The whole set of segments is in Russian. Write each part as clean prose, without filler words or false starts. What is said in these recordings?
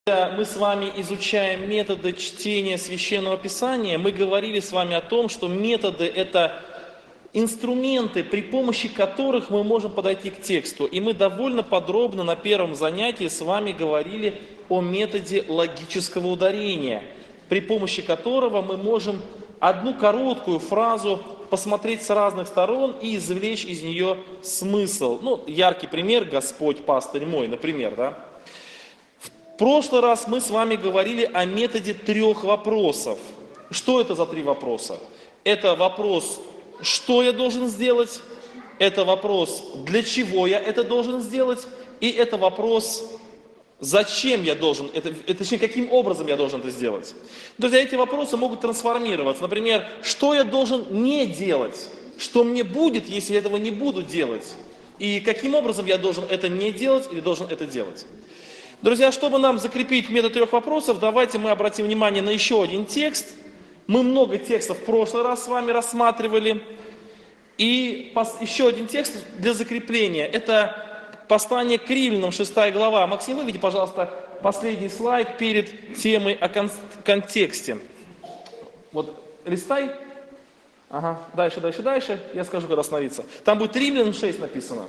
Когда мы с вами изучаем методы чтения Священного Писания, мы говорили с вами о том, что методы – это инструменты, при помощи которых мы можем подойти к тексту. И мы довольно подробно на первом занятии с вами говорили о методе логического ударения, при помощи которого мы можем одну короткую фразу посмотреть с разных сторон и извлечь из нее смысл. Ну, яркий пример – «Господь, пастырь мой», например, да? В прошлый раз мы с вами говорили о методе 3 вопросов. Что это за 3 вопроса? Это вопрос, что я должен сделать, это вопрос, для чего я это должен сделать, и это вопрос, зачем я должен, точнее, каким образом я должен это сделать. Друзья, эти вопросы могут трансформироваться. Например, что я должен не делать, что мне будет, если я этого не буду делать, и каким образом я должен это не делать или должен это делать. Друзья, чтобы нам закрепить метод 3 вопросов, давайте мы обратим внимание на еще один текст. Мы много текстов в прошлый раз с вами рассматривали. И еще один текст для закрепления. Это послание к Римлянам, 6 глава. Максим, выведи, пожалуйста, последний слайд перед темой о контексте. Вот, листай. Ага, дальше. Я скажу, когда остановиться. Там будет Римлянам 6 написано.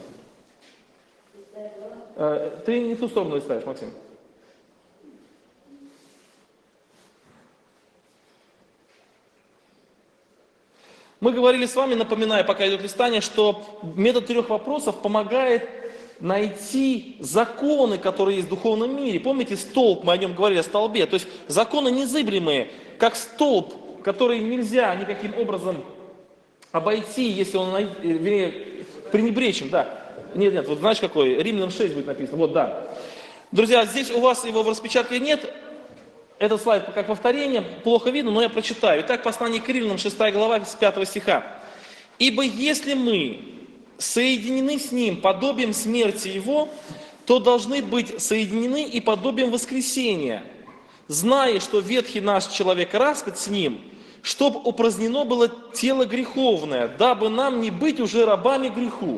Ты не в ту сторону листаешь, Максим. Мы говорили с вами, напоминаю, пока идет листание, что метод 3 вопросов помогает найти законы, которые есть в духовном мире. Помните столб, мы о нем говорили, о столбе. То есть законы незыблемые, как столб, который нельзя никаким образом обойти, если он, пренебречен, да. Нет, вот знаешь какой? Римлянам 6 будет написано. Вот, да. Друзья, здесь у вас его в распечатке нет. Этот слайд как повторение, плохо видно, но я прочитаю. Итак, послание к Римлянам, 6 глава, с 5 стиха. «Ибо если мы соединены с Ним подобием смерти Его, то должны быть соединены и подобием воскресения, зная, что ветхий наш человек распят с Ним, чтоб упразднено было тело греховное, дабы нам не быть уже рабами греху».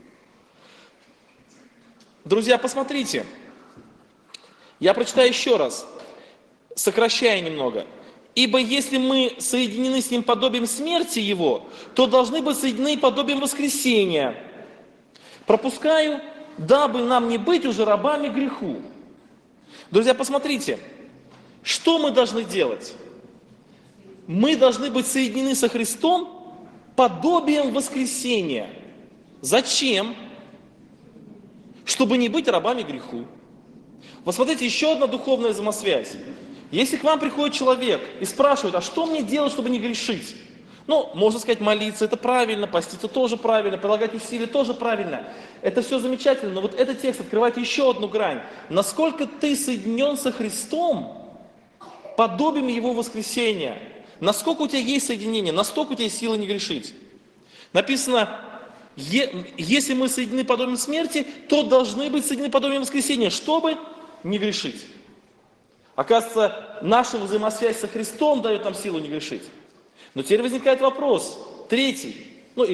Друзья, посмотрите, я прочитаю еще раз, сокращая немного. «Ибо если мы соединены с Ним подобием смерти Его, то должны быть соединены подобием воскресения». Пропускаю, дабы нам не быть уже рабами греху. Друзья, посмотрите, что мы должны делать? Мы должны быть соединены со Христом подобием воскресения. Зачем? Чтобы не быть рабами греху. Вот смотрите, еще одна духовная взаимосвязь. Если к вам приходит человек и спрашивает, а что мне делать, чтобы не грешить? Ну, можно сказать, молиться, это правильно, поститься тоже правильно, прилагать усилия тоже правильно. Это все замечательно, но вот этот текст открывает еще одну грань. Насколько ты соединен со Христом, подобием Его воскресения. Насколько у тебя есть соединение, настолько у тебя есть силы не грешить. Написано, если мы соединены подобием смерти, то должны быть соединены подобием воскресения, чтобы не грешить. Оказывается, наша взаимосвязь со Христом дает нам силу не грешить. Но теперь возникает вопрос, третий.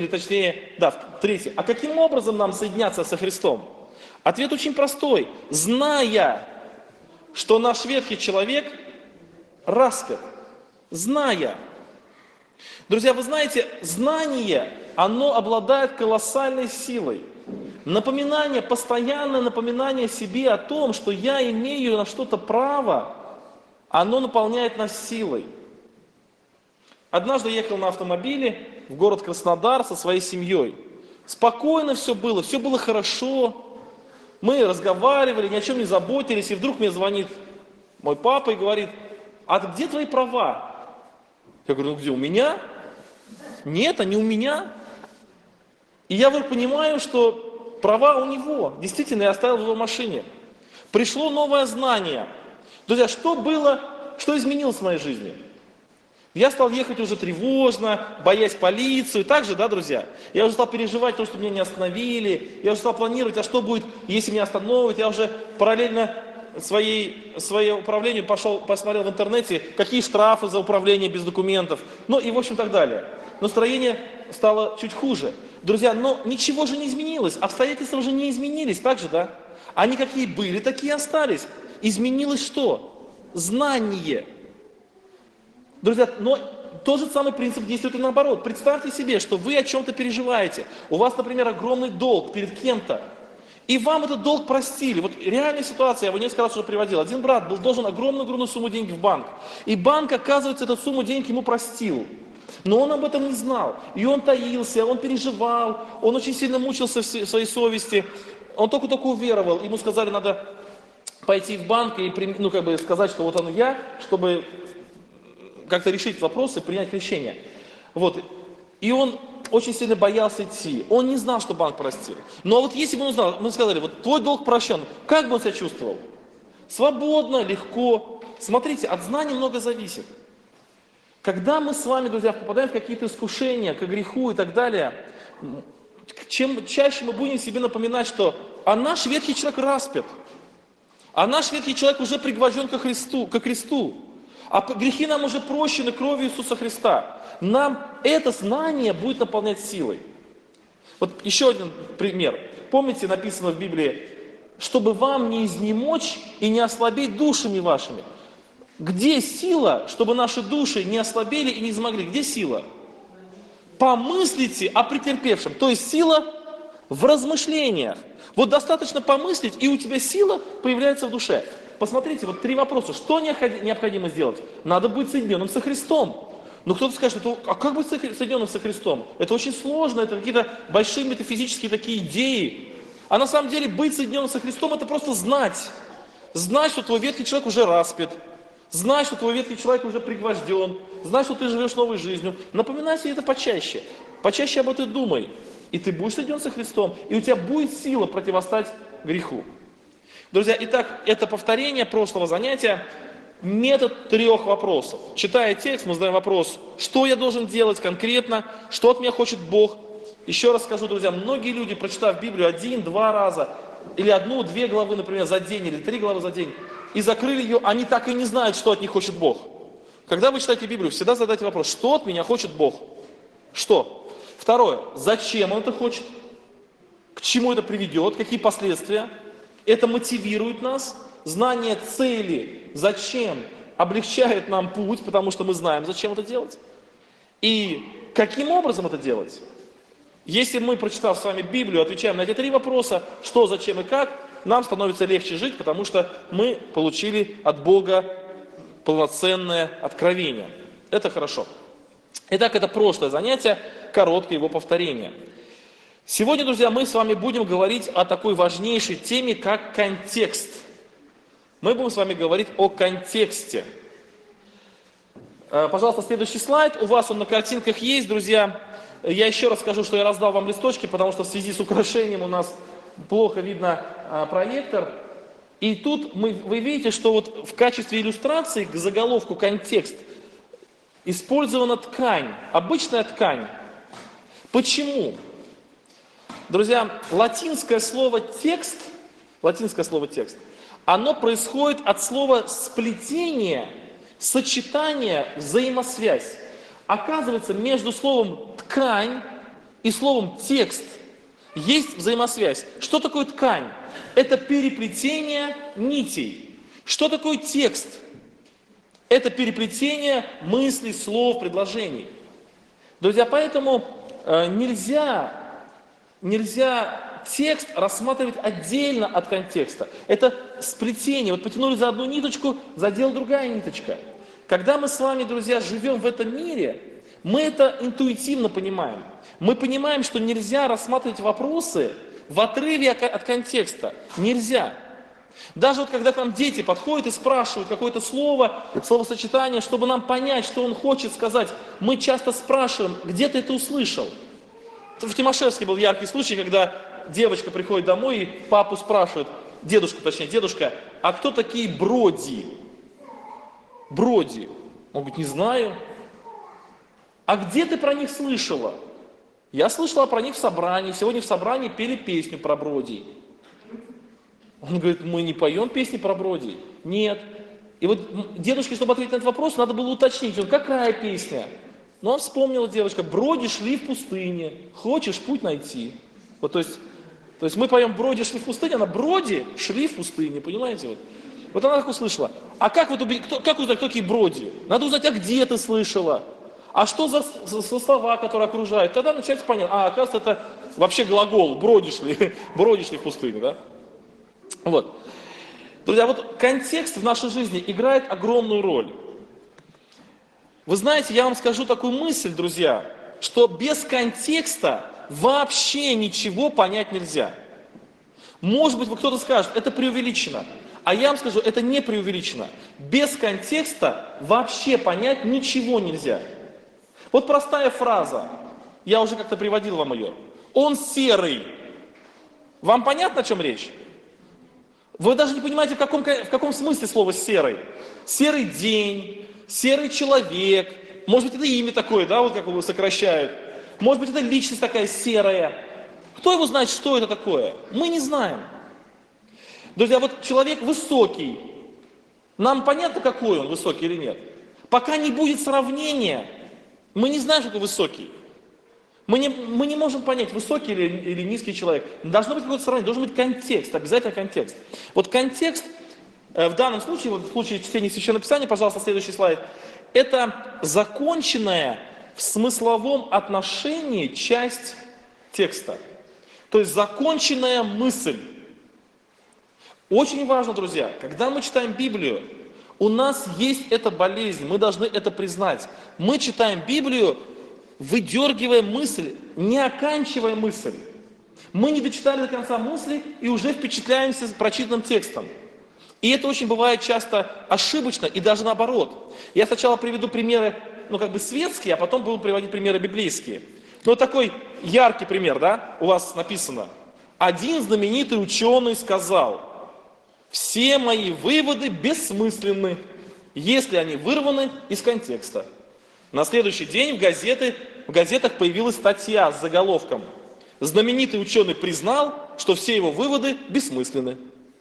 А каким образом нам соединяться со Христом? Ответ очень простой. Зная, что наш ветхий человек распят. Зная. Друзья, вы знаете, знание, оно обладает колоссальной силой. Напоминание, постоянное напоминание себе о том, что я имею на что-то право, оно наполняет нас силой. Однажды я ехал на автомобиле в город Краснодар со своей семьей. Спокойно все было хорошо. Мы разговаривали, ни о чем не заботились, и вдруг мне звонит мой папа и говорит, а где твои права? Я говорю, ну где, у меня? Нет, они у меня. И я вдруг понимаю, что права у него. Действительно, я оставил в его машине. Пришло новое знание. Друзья, что изменилось в моей жизни? Я стал ехать уже тревожно, боясь полицию. Так же, да, друзья? Я уже стал переживать то, что меня не остановили. Я уже стал планировать, а что будет, если меня остановят. Я уже параллельно своему управлению посмотрел в интернете, какие штрафы за управление без документов. Ну и в общем так далее. Настроение стало чуть хуже. Друзья, но ничего же не изменилось. Обстоятельства же не изменились, так же, да? Они какие были, такие остались. изменилось что? Знание. Друзья, но тот же самый принцип действует и наоборот. Представьте себе, что вы о чем-то переживаете. У вас, например, огромный долг перед кем-то. И вам этот долг простили. Вот реальная ситуация, я его несколько раз уже приводил. Один брат был должен огромную сумму денег в банк. И банк, оказывается, эту сумму денег ему простил. Но он об этом не знал. И он таился, он переживал, он очень сильно мучился в своей совести. Он только уверовал. Ему сказали, надо пойти в банк и сказать, что вот он я, чтобы как-то решить вопросы, принять решение. Вот. И он очень сильно боялся идти. Он не знал, что банк простил. Но вот если бы он узнал, мы сказали, вот твой долг прощен, как бы он себя чувствовал? Свободно, легко. Смотрите, от знаний много зависит. Когда мы с вами, друзья, попадаем в какие-то искушения, к греху и так далее, чем чаще мы будем себе напоминать, что наш ветхий человек распят, а наш ветхий человек уже пригвожден ко кресту, а грехи нам уже прощены кровью Иисуса Христа, нам это знание будет наполнять силой. Вот еще один пример. Помните, написано в Библии, чтобы вам не изнемочь и не ослабеть душами вашими. Где сила, чтобы наши души не ослабели и не измогли? Где сила? Помыслите о претерпевшем. То есть сила в размышлениях. Вот достаточно помыслить, и у тебя сила появляется в душе. Посмотрите, вот 3 вопроса. Что необходимо сделать? Надо быть соединенным со Христом. Но кто-то скажет, а как быть соединенным со Христом? Это очень сложно, это какие-то большие метафизические такие идеи. А на самом деле быть соединенным со Христом, это просто знать. Знать, что твой ветхий человек уже распят. Знай, что твой ветхий человек уже пригвожден. Знай, что ты живешь новой жизнью. Напоминай себе это почаще. Почаще об этом думай. И ты будешь соединен со Христом. И у тебя будет сила противостать греху. Друзья, итак, это повторение прошлого занятия. Метод 3 вопросов. Читая текст, мы задаем вопрос, что я должен делать конкретно, что от меня хочет Бог. Еще раз скажу, друзья, многие люди, прочитав Библию 1-2 раза, или 1-2 главы, например, за день, или 3 главы за день, и закрыли ее, они так и не знают, что от них хочет Бог. Когда вы читаете Библию, всегда задайте вопрос, что от меня хочет Бог? Что? Второе, зачем Он это хочет? К чему это приведет? Какие последствия? Это мотивирует нас. Знание цели, зачем, облегчает нам путь, потому что мы знаем, зачем это делать. И каким образом это делать? Если мы, прочитав с вами Библию, отвечаем на эти 3 вопроса, что, зачем и как, нам становится легче жить, потому что мы получили от Бога полноценное откровение. Это хорошо. Итак, это прошлое занятие, короткое его повторение. Сегодня, друзья, мы с вами будем говорить о такой важнейшей теме, как контекст. Мы будем с вами говорить о контексте. Пожалуйста, следующий слайд. У вас он на картинках есть, друзья. Я еще раз скажу, что я раздал вам листочки, потому что в связи с украшением у нас плохо видно проектор. И тут вы видите, что вот в качестве иллюстрации к заголовку «Контекст» использована ткань, обычная ткань. Почему? Друзья, латинское слово «текст», оно происходит от слова «сплетение», «сочетание», «взаимосвязь». Оказывается, между словом «ткань» и словом «текст» есть взаимосвязь. Что такое ткань? Это переплетение нитей. Что такое текст? Это переплетение мыслей, слов, предложений. Друзья, поэтому нельзя текст рассматривать отдельно от контекста. Это сплетение. Вот потянули за одну ниточку, задела другая ниточка. Когда мы с вами, друзья, живем в этом мире, мы это интуитивно понимаем. Мы понимаем, что нельзя рассматривать вопросы в отрыве от контекста. Нельзя. Даже вот когда к нам дети подходят и спрашивают какое-то слово, словосочетание, чтобы нам понять, что он хочет сказать, мы часто спрашиваем, где ты это услышал? В Тимошевске был яркий случай, когда девочка приходит домой и папу спрашивает, дедушка, а кто такие броди? Броди. Он говорит, не знаю. А где ты про них слышала? Я слышала про них в собрании. Сегодня в собрании пели песню про бродий. Он говорит, мы не поем песни про бродий. Нет. И вот дедушке, чтобы ответить на этот вопрос, надо было уточнить, какая песня? Но он вспомнила девочка, броди шли в пустыне, хочешь путь найти. Вот, то есть мы поем броди шли в пустыне, она броди шли в пустыне, понимаете? Вот. Вот она так услышала. А как, вот, как узнать, кто такие Броди? Надо узнать, а где ты слышала? А что за слова, которые окружают? Тогда начинается понятно. Оказывается, это вообще глагол, бродишь ли в пустыне, да? Вот. Друзья, вот контекст в нашей жизни играет огромную роль. Вы знаете, я вам скажу такую мысль, друзья, что без контекста вообще ничего понять нельзя. Может быть, кто-то скажет, это преувеличено. А я вам скажу, это не преувеличено. Без контекста вообще понять ничего нельзя. Вот простая фраза, я уже как-то приводил вам ее. Он серый. Вам понятно, о чем речь? Вы даже не понимаете, в каком смысле слово серый. Серый день, серый человек. Может быть, это имя такое, да, вот как его сокращают. Может быть, это личность такая серая. Кто его знает, что это такое? Мы не знаем. Друзья, вот человек высокий. Нам понятно, какой он, высокий или нет? Пока не будет сравнения, мы не знаем, что это высокий. Мы не можем понять, высокий или низкий человек. Должно быть какое-то сравнение, должен быть контекст, обязательно контекст. Вот контекст, в данном случае, вот в случае чтения Священного Писания, пожалуйста, следующий слайд, это законченная в смысловом отношении часть текста. То есть законченная мысль. Очень важно, друзья, когда мы читаем Библию, у нас есть эта болезнь, мы должны это признать. Мы читаем Библию, выдергивая мысль, не оканчивая мысль. Мы не дочитали до конца мысли и уже впечатляемся прочитанным текстом. И это очень бывает часто ошибочно и даже наоборот. Я сначала приведу примеры, светские, а потом буду приводить примеры библейские. Вот такой яркий пример, да, у вас написано. Один знаменитый ученый сказал: все мои выводы бессмысленны, если они вырваны из контекста. На следующий день в газетах появилась статья с заголовком: знаменитый ученый признал, что все его выводы бессмысленны.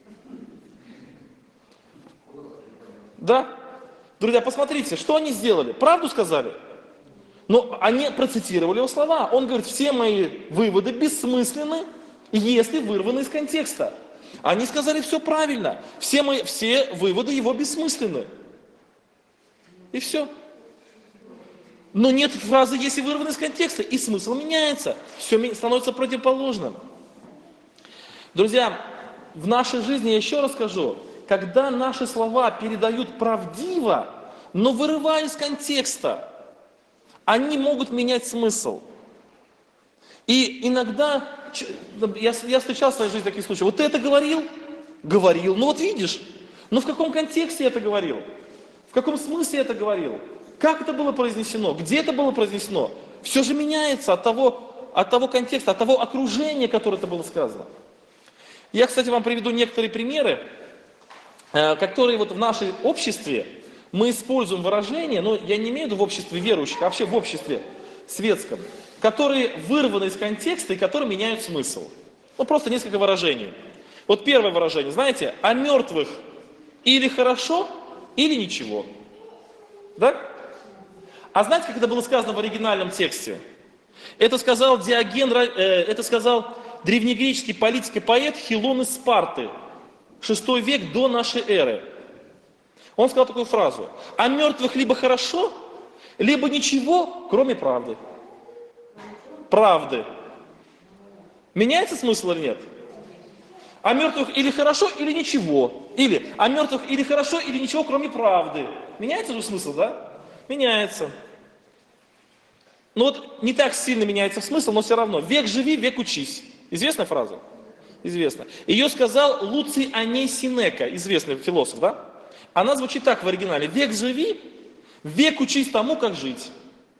Да? Друзья, посмотрите, что они сделали? Правду сказали? Но они процитировали его слова. Он говорит: все мои выводы бессмысленны, если вырваны из контекста. Они сказали все правильно. Все выводы его бессмысленны. И все. Но нет фразы «если вырваны из контекста», и смысл меняется. Все становится противоположным. Друзья, в нашей жизни, я еще раз скажу, когда наши слова передают правдиво, но вырывая из контекста, они могут менять смысл. И иногда, я встречал в своей жизни такие случаи, вот ты это говорил? Говорил, ну вот видишь, но в каком контексте я это говорил? В каком смысле я это говорил? Как это было произнесено? Где это было произнесено? Все же меняется от того контекста, от того окружения, которое это было сказано. Я, кстати, вам приведу некоторые примеры, которые вот в нашем обществе мы используем выражения, но я не имею в виду в обществе верующих, а вообще в обществе светском, которые вырваны из контекста и которые меняют смысл. Ну, просто несколько выражений. Вот первое выражение, знаете, о мертвых или хорошо, или ничего. Да? А знаете, как это было сказано в оригинальном тексте? Это сказал древнегреческий политик и поэт Хилон из Спарты, VI век до нашей эры. Он сказал такую фразу: о мертвых либо хорошо, либо ничего, кроме правды. Правды. Меняется смысл или нет? О мертвых или хорошо, или ничего. Или о мертвых или хорошо, или ничего, кроме правды. Меняется же смысл, да? Меняется. Ну вот не так сильно меняется смысл, но все равно. Век живи, век учись. Известная фраза? Известно. Ее сказал Луций Аней Синека, известный философ, да? Она звучит так в оригинале: век живи, век учись тому, как жить.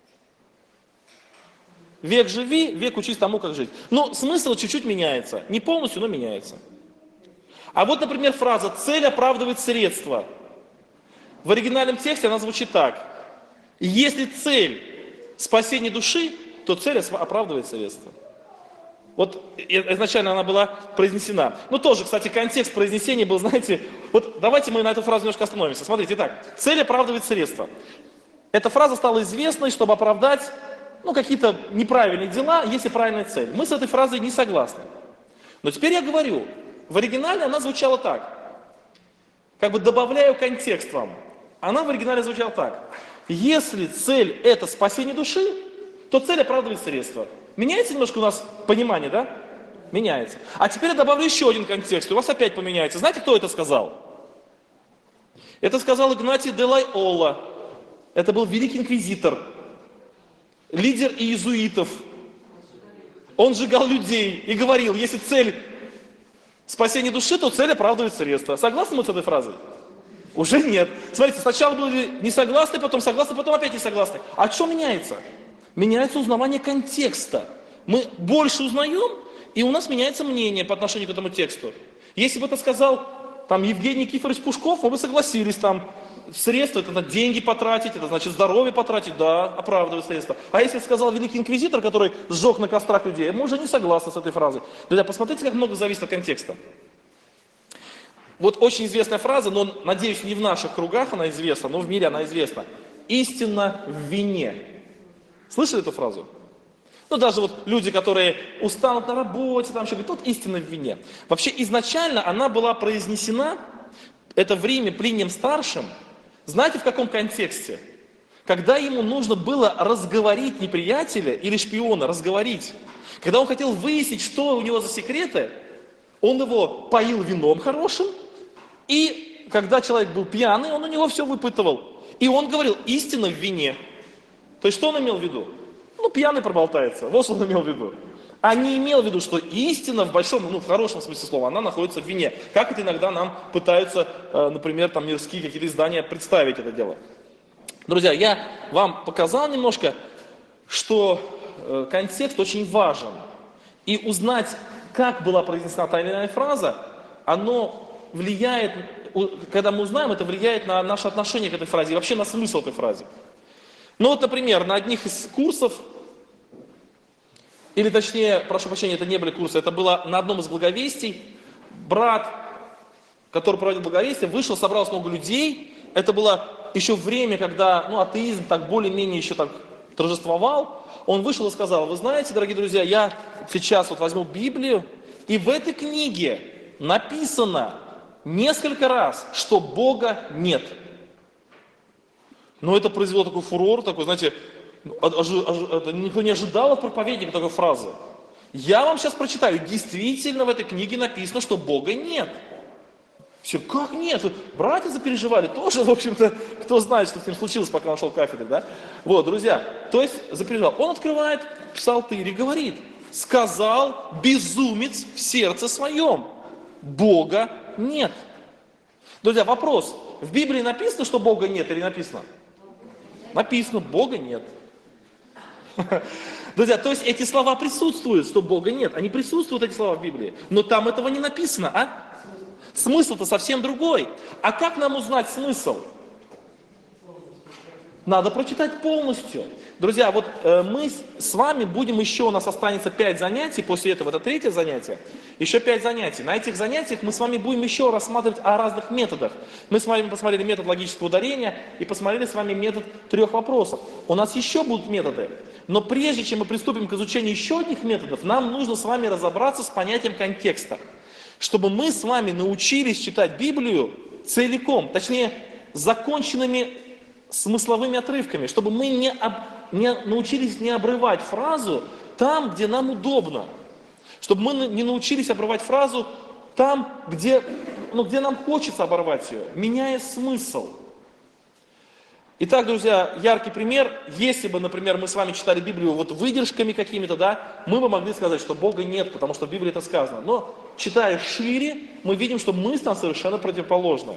Век живи, век учись тому, как жить. Но смысл чуть-чуть меняется. Не полностью, но меняется. А вот, например, фраза «цель оправдывает средства». В оригинальном тексте она звучит так: если цель спасение души, то цель оправдывает средства. Вот изначально она была произнесена. Ну тоже, кстати, контекст произнесения был, знаете, вот давайте мы на эту фразу немножко остановимся. Смотрите, итак, цель оправдывает средства. Эта фраза стала известной, чтобы оправдать, какие-то неправильные дела, если правильная цель. Мы с этой фразой не согласны. Но теперь я говорю, в оригинале она звучала так: как бы добавляю контекст вам. Она в оригинале звучала так. Если цель это спасение души, то цель оправдывает средства. Меняется немножко у нас понимание, да? Меняется. А теперь я добавлю еще один контекст, и у вас опять поменяется. Знаете, кто это сказал? Это сказал Игнатий де Лойола. Это был великий инквизитор, лидер иезуитов. Он сжигал людей и говорил, если цель спасение души, то цель оправдывает средства. Согласны мы с этой фразой? Уже нет. Смотрите, сначала были не согласны, потом согласны, потом опять не согласны. А что меняется? Меняется узнавание контекста. Мы больше узнаем, и у нас меняется мнение по отношению к этому тексту. Если бы это сказал там Евгений Никифорович Пушков, мы бы согласились там. Средства, это надо деньги потратить, это значит здоровье потратить, да, оправдывает средства. А если сказал великий инквизитор, который сжег на кострах людей, мы уже не согласны с этой фразой. Друзья, посмотрите, как много зависит от контекста. Вот очень известная фраза, но, надеюсь, не в наших кругах она известна, но в мире она известна. Истина в вине. Слышали эту фразу? Ну, даже вот люди, которые устанут на работе, там еще говорят, тут истина в вине. Вообще, изначально она была произнесена, это в Риме Плинием Старшим, знаете, в каком контексте? Когда ему нужно было разговорить неприятеля или шпиона, разговорить. Когда он хотел выяснить, что у него за секреты, он его поил вином хорошим, и когда человек был пьяный, он у него все выпытывал. И он говорил, истина в вине. То есть, что он имел в виду? Ну, пьяный проболтается, вот что он имел в виду. А не имел в виду, что истина в большом, ну, в хорошем смысле слова, она находится в вине. Как это иногда нам пытаются, например, там мирские какие-то издания представить это дело. Друзья, я вам показал немножко, что контекст очень важен. И узнать, как была произнесена та или иная фраза, оно влияет, когда мы узнаем, это влияет на наше отношение к этой фразе и вообще на смысл этой фразы. Ну вот, например, на одних из курсов, или точнее, прошу прощения, это не были курсы, это было на одном из благовестий, брат, который проводил благовестие, вышел, собралось много людей. Это было еще время, когда атеизм так более-менее еще так торжествовал. Он вышел и сказал, вы знаете, дорогие друзья, я сейчас вот возьму Библию, и в этой книге написано несколько раз, что Бога нет. Но это произвело такой фурор, такой, знаете, никто не ожидал от проповедника такой фразы. Я вам сейчас прочитаю, действительно в этой книге написано, что Бога нет. Все, как нет? Братья запереживали, тоже, в общем-то, кто знает, что с ним случилось, пока он шел к кафедре, да? Вот, друзья, то есть запереживал. Он открывает псалтырь и говорит, сказал безумец в сердце своем, Бога нет. Друзья, вопрос, в Библии написано, что Бога нет или написано? Написано, Бога нет. Друзья, то есть эти слова присутствуют, что Бога нет. Они присутствуют, эти слова в Библии. Но там этого не написано, а? Смысл-то совсем другой. А как нам узнать смысл? Надо прочитать полностью. Друзья, вот мы с вами будем еще, у нас останется 5 занятий, после этого это 3-е занятие, еще 5 занятий. На этих занятиях мы с вами будем еще рассматривать о разных методах. Мы с вами посмотрели метод логического ударения и посмотрели с вами метод 3 вопросов. У нас еще будут методы, но прежде чем мы приступим к изучению еще одних методов, нам нужно с вами разобраться с понятием контекста. Чтобы мы с вами научились читать Библию целиком, точнее, законченными смысловыми отрывками, чтобы мы не научились не обрывать фразу там, где нам удобно. Чтобы мы не научились обрывать фразу там, где нам хочется оборвать ее, меняя смысл. Итак, друзья, яркий пример. Если бы, например, мы с вами читали Библию вот выдержками какими-то, да, мы бы могли сказать, что Бога нет, потому что в Библии это сказано. Но читая шире, мы видим, что мысль там совершенно противоположная.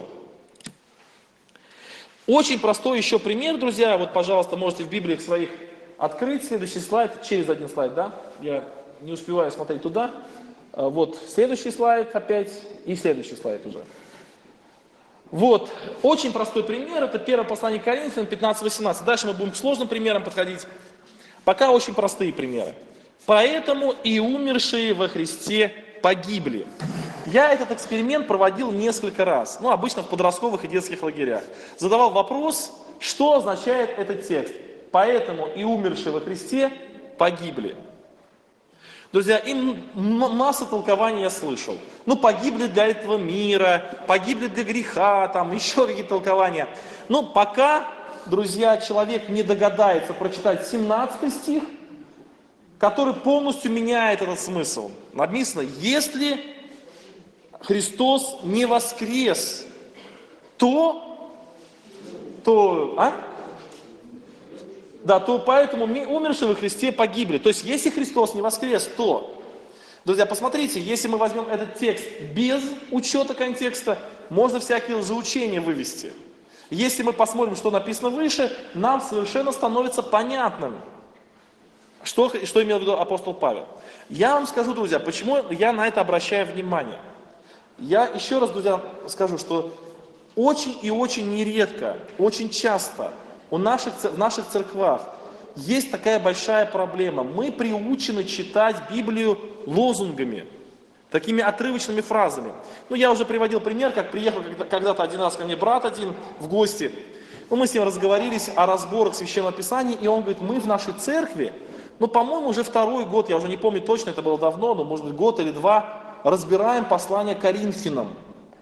Очень простой еще пример, друзья. Вот, пожалуйста, можете в Библиях своих открыть следующий слайд, через один слайд, да? Я не успеваю смотреть туда. Вот, следующий слайд опять и следующий слайд уже. Вот, очень простой пример, это первое послание к Коринфянам 15-18. Дальше мы будем к сложным примерам подходить. Пока очень простые примеры. Поэтому и умершие во Христе погибли. Я этот эксперимент проводил несколько раз, обычно в подростковых и детских лагерях. Задавал вопрос, что означает этот текст. Поэтому и умершие во Христе погибли. Друзья, им масса толкований я слышал. Ну, погибли для этого мира, погибли для греха, там еще какие-то толкования. Но пока, друзья, человек не догадается прочитать 17 стих, который полностью меняет этот смысл. Написано, если Христос не воскрес, то поэтому умершие во Христе погибли. То есть, если Христос не воскрес, то, друзья, посмотрите, если мы возьмем этот текст без учета контекста, можно всякие лжеучения вывести. Если мы посмотрим, что написано выше, нам совершенно становится понятным, что имел в виду апостол Павел. Я вам скажу, друзья, почему я на это обращаю внимание. Я еще раз, друзья, скажу, что очень и очень нередко, очень часто в наших церквах есть такая большая проблема. Мы приучены читать Библию лозунгами, такими отрывочными фразами. Ну, я уже приводил пример, как приехал когда-то один раз ко мне брат один в гости. Мы с ним разговорились о разборах Священного Писания, и он говорит, мы в нашей церкви, по-моему, уже второй год, я уже не помню точно, это было давно, но может быть год или два, разбираем послание Коринфянам.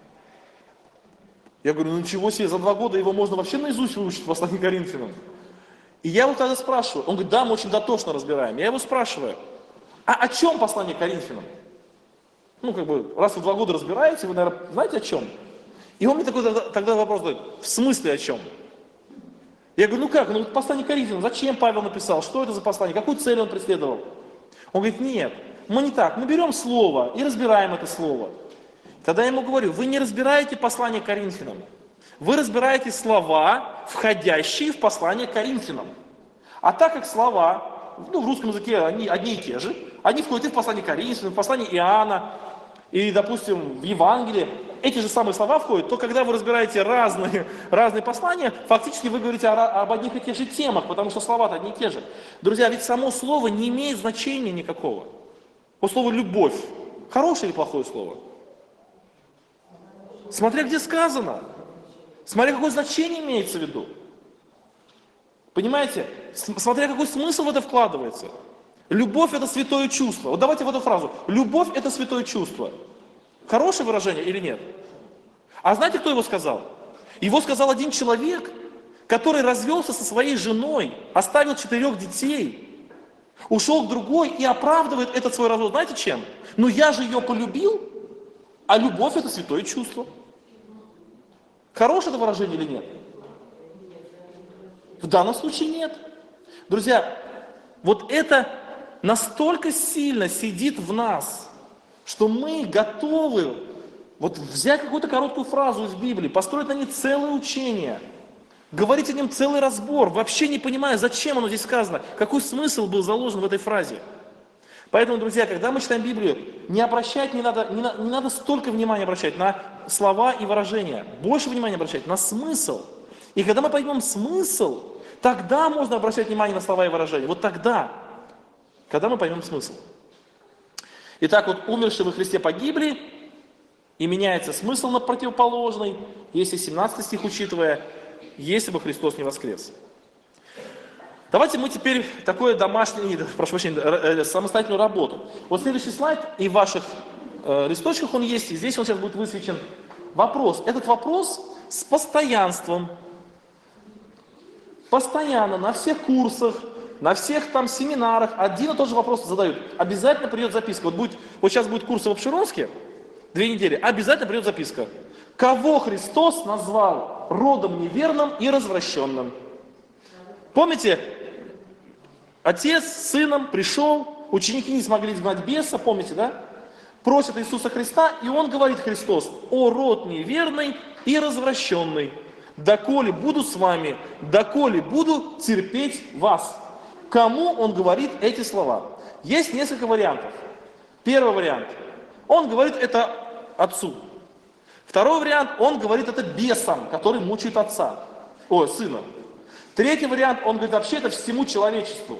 Я говорю, ничего себе, за 2 года его можно вообще наизусть выучить, послание Коринфянам. И я его тогда спрашиваю, он говорит, да, мы очень дотошно разбираем. Я его спрашиваю, а о чем послание Коринфянам? Раз вы 2 года разбираете, вы, наверное, знаете о чем? И он мне такой тогда вопрос говорит, в смысле о чем? Я говорю, послание Коринфянам, зачем Павел написал, что это за послание, какую цель он преследовал? Он говорит, нет, мы не так, мы берем слово и разбираем это слово. Тогда я ему говорю, вы не разбираете послание Коринфянам, вы разбираете слова, входящие в послание Коринфянам. А так как слова, в русском языке они одни и те же, они входят и в послание Коринфянам, в послание Иоанна, и, допустим, в Евангелие, эти же самые слова входят, то когда вы разбираете разные послания, фактически вы говорите об одних и тех же темах, потому что слова-то одни и те же. Друзья, ведь само слово не имеет значения никакого. Вот слово «любовь» хорошее или плохое слово? Смотря где сказано, смотря какое значение имеется в виду. Понимаете? Смотря какой смысл в это вкладывается. Любовь – это святое чувство. Вот давайте в эту фразу. Любовь – это святое чувство. Хорошее выражение или нет? А знаете, кто его сказал? Его сказал один человек, который развелся со своей женой, оставил 4 детей, ушел к другой и оправдывает этот свой развод. Знаете чем? Я же ее полюбил, а любовь – это святое чувство. Хорошее это выражение или нет? В данном случае нет. Друзья, вот это настолько сильно сидит в нас, что мы готовы взять какую-то короткую фразу из Библии, построить на ней целое учение, говорить о нем целый разбор, вообще не понимая, зачем оно здесь сказано, какой смысл был заложен в этой фразе. Поэтому, друзья, когда мы читаем Библию, не надо столько внимания обращать на слова и выражения, больше внимания обращать на смысл. И когда мы поймем смысл, тогда можно обращать внимание на слова и выражения. Вот тогда, когда мы поймем смысл. Итак, умершие во Христе погибли, и меняется смысл на противоположный, если 17 стих учитывая, если бы Христос не воскрес. Давайте мы теперь такое самостоятельную работу. Вот следующий слайд, и в ваших листочках он есть, и здесь он сейчас будет высвечен. Вопрос. Этот вопрос с постоянством. Постоянно на всех курсах, на всех семинарах один и тот же вопрос задают. Обязательно придет записка. Вот сейчас будет курс в Обширонске, 2 недели, обязательно придет записка. Кого Христос назвал родом неверным и развращенным? Помните? Отец с сыном пришел, ученики не смогли изгнать беса, помните, да? Просят Иисуса Христа, и он говорит, Христос, о род неверный и развращенный, доколе буду с вами, доколе буду терпеть вас. Кому он говорит эти слова? Есть несколько вариантов. Первый вариант. Он говорит это отцу. Второй вариант. Он говорит это бесам, которые мучают сына. Третий вариант. Он говорит вообще это всему человечеству.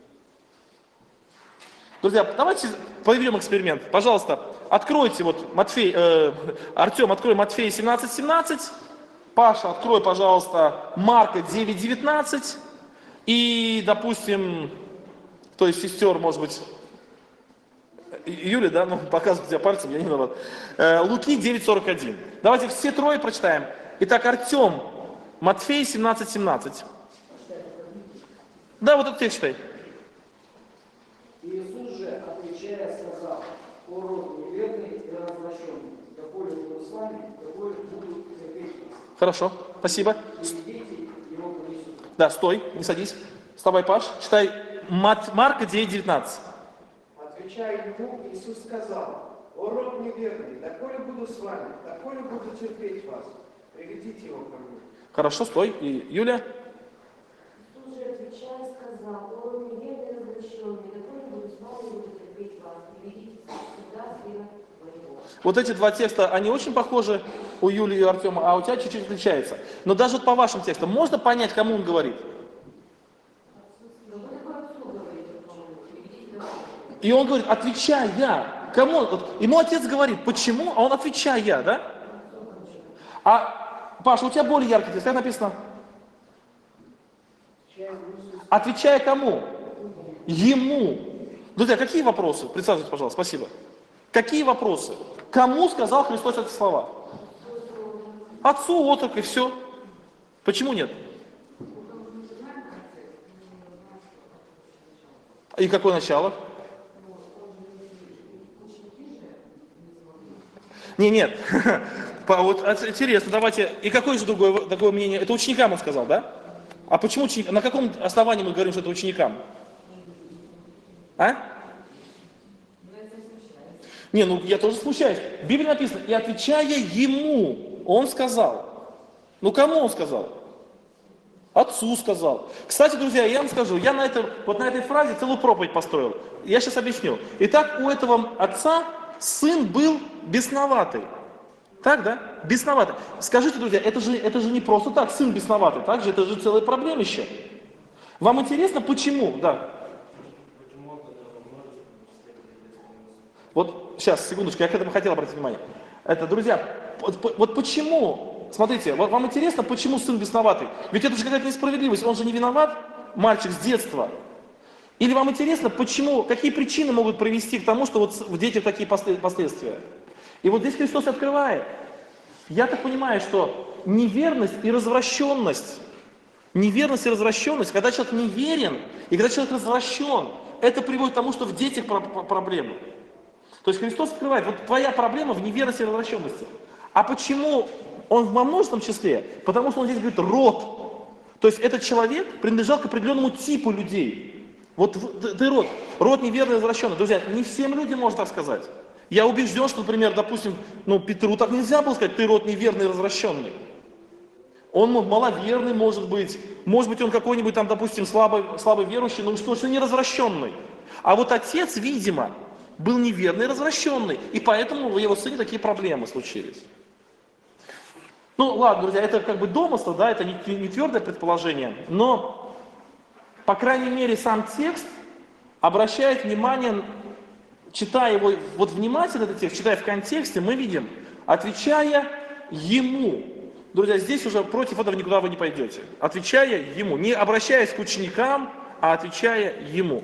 Друзья, давайте проведем эксперимент. Пожалуйста, откройте Артем, открой Матфея 17:17. Паша, открой, пожалуйста, Марка 9:19. И, допустим, кто из сестер, может быть, Юля, да, ну показывает тебя пальцем, я не виноват. Луки 9:41. Давайте все трое прочитаем. Итак, Артем, Матфей 17:17. Да, вот этот текст читай. Иисус же, отвечая, сказал: «О род неверный и развращенный, доколе буду с вами, доколе буду терпеть вас». Хорошо, спасибо. И дети его понесут. Да, стой, не садись. Вставай, Паш. Читай Марка 9:19. Отвечая ему, Иисус сказал: «О род неверный, доколе буду с вами, доколе буду терпеть вас, приведите его ко мне». Хорошо, стой. И Юля? Иисус же, отвечая, сказал: «О род неверный и развращенный, доколе буду с вами, буду терпеть вас, приведите сюда сына моего». Вот эти два текста, они очень похожи у Юли и Артема, а у тебя чуть-чуть отличается. Но даже вот по вашим текстам можно понять, кому он говорит? Но вы такое отцу говорите, по-моему, приведите домой. И он говорит, отвечая. Кому? Вот ему отец говорит, почему, а он отвечая, да? А, Паша, у тебя более яркий текст, как написано? Отвечая кому? Ему. Друзья, какие вопросы? Присаживайтесь, пожалуйста, спасибо. Какие вопросы? Кому сказал Христос эти слова? Отцу, отрок, и все. Почему нет? И какое начало? Нет. Вот интересно, давайте. И какое же другое мнение? Это ученикам он сказал, да? А почему ученикам? На каком основании мы говорим, что это ученикам? А? Ну я тоже смущаюсь. В Библии написано, и отвечая ему, он сказал. Ну кому он сказал? Отцу сказал. Кстати, друзья, я вам скажу, я на этой фразе целую проповедь построил. Я сейчас объясню. Итак, у этого отца сын был бесноватый. Так, да? Бесноватый. Скажите, друзья, это же не просто так, сын бесноватый, так же, это же целая проблемища. Вам интересно, почему? Да. Вот, сейчас, секундочку, я к этому хотел обратить внимание. Друзья, вот почему, смотрите, вот вам интересно, почему сын бесноватый? Ведь это же какая-то несправедливость, он же не виноват, мальчик с детства. Или вам интересно, почему, какие причины могут привести к тому, что вот в детях такие последствия? И вот здесь Христос открывает. Я так понимаю, что неверность и развращенность, когда человек неверен и когда человек развращен, это приводит к тому, что в детях проблемы. То есть Христос открывает, вот твоя проблема в неверности и развращенности. А почему он во множественном числе? Потому что он здесь говорит род. То есть этот человек принадлежал к определенному типу людей. Вот ты род неверный и развращенный. Друзья, не всем людям можно так сказать. Я убежден, что, например, допустим, Петру так нельзя было сказать, ты род неверный и развращенный. Он маловерный, может быть он какой-нибудь там, допустим, слабый верующий, но что не развращенный. А вот отец, видимо, был неверный и развращенный, и поэтому в его сыне такие проблемы случились. Ладно, друзья, это как бы домыслы, да, это не твердое предположение, но, по крайней мере, сам текст обращает внимание, читая его вот внимательно, этот текст, читая в контексте, мы видим, отвечая ему. Друзья, здесь уже против этого никуда вы не пойдете. Отвечая ему, не обращаясь к ученикам, а отвечая ему.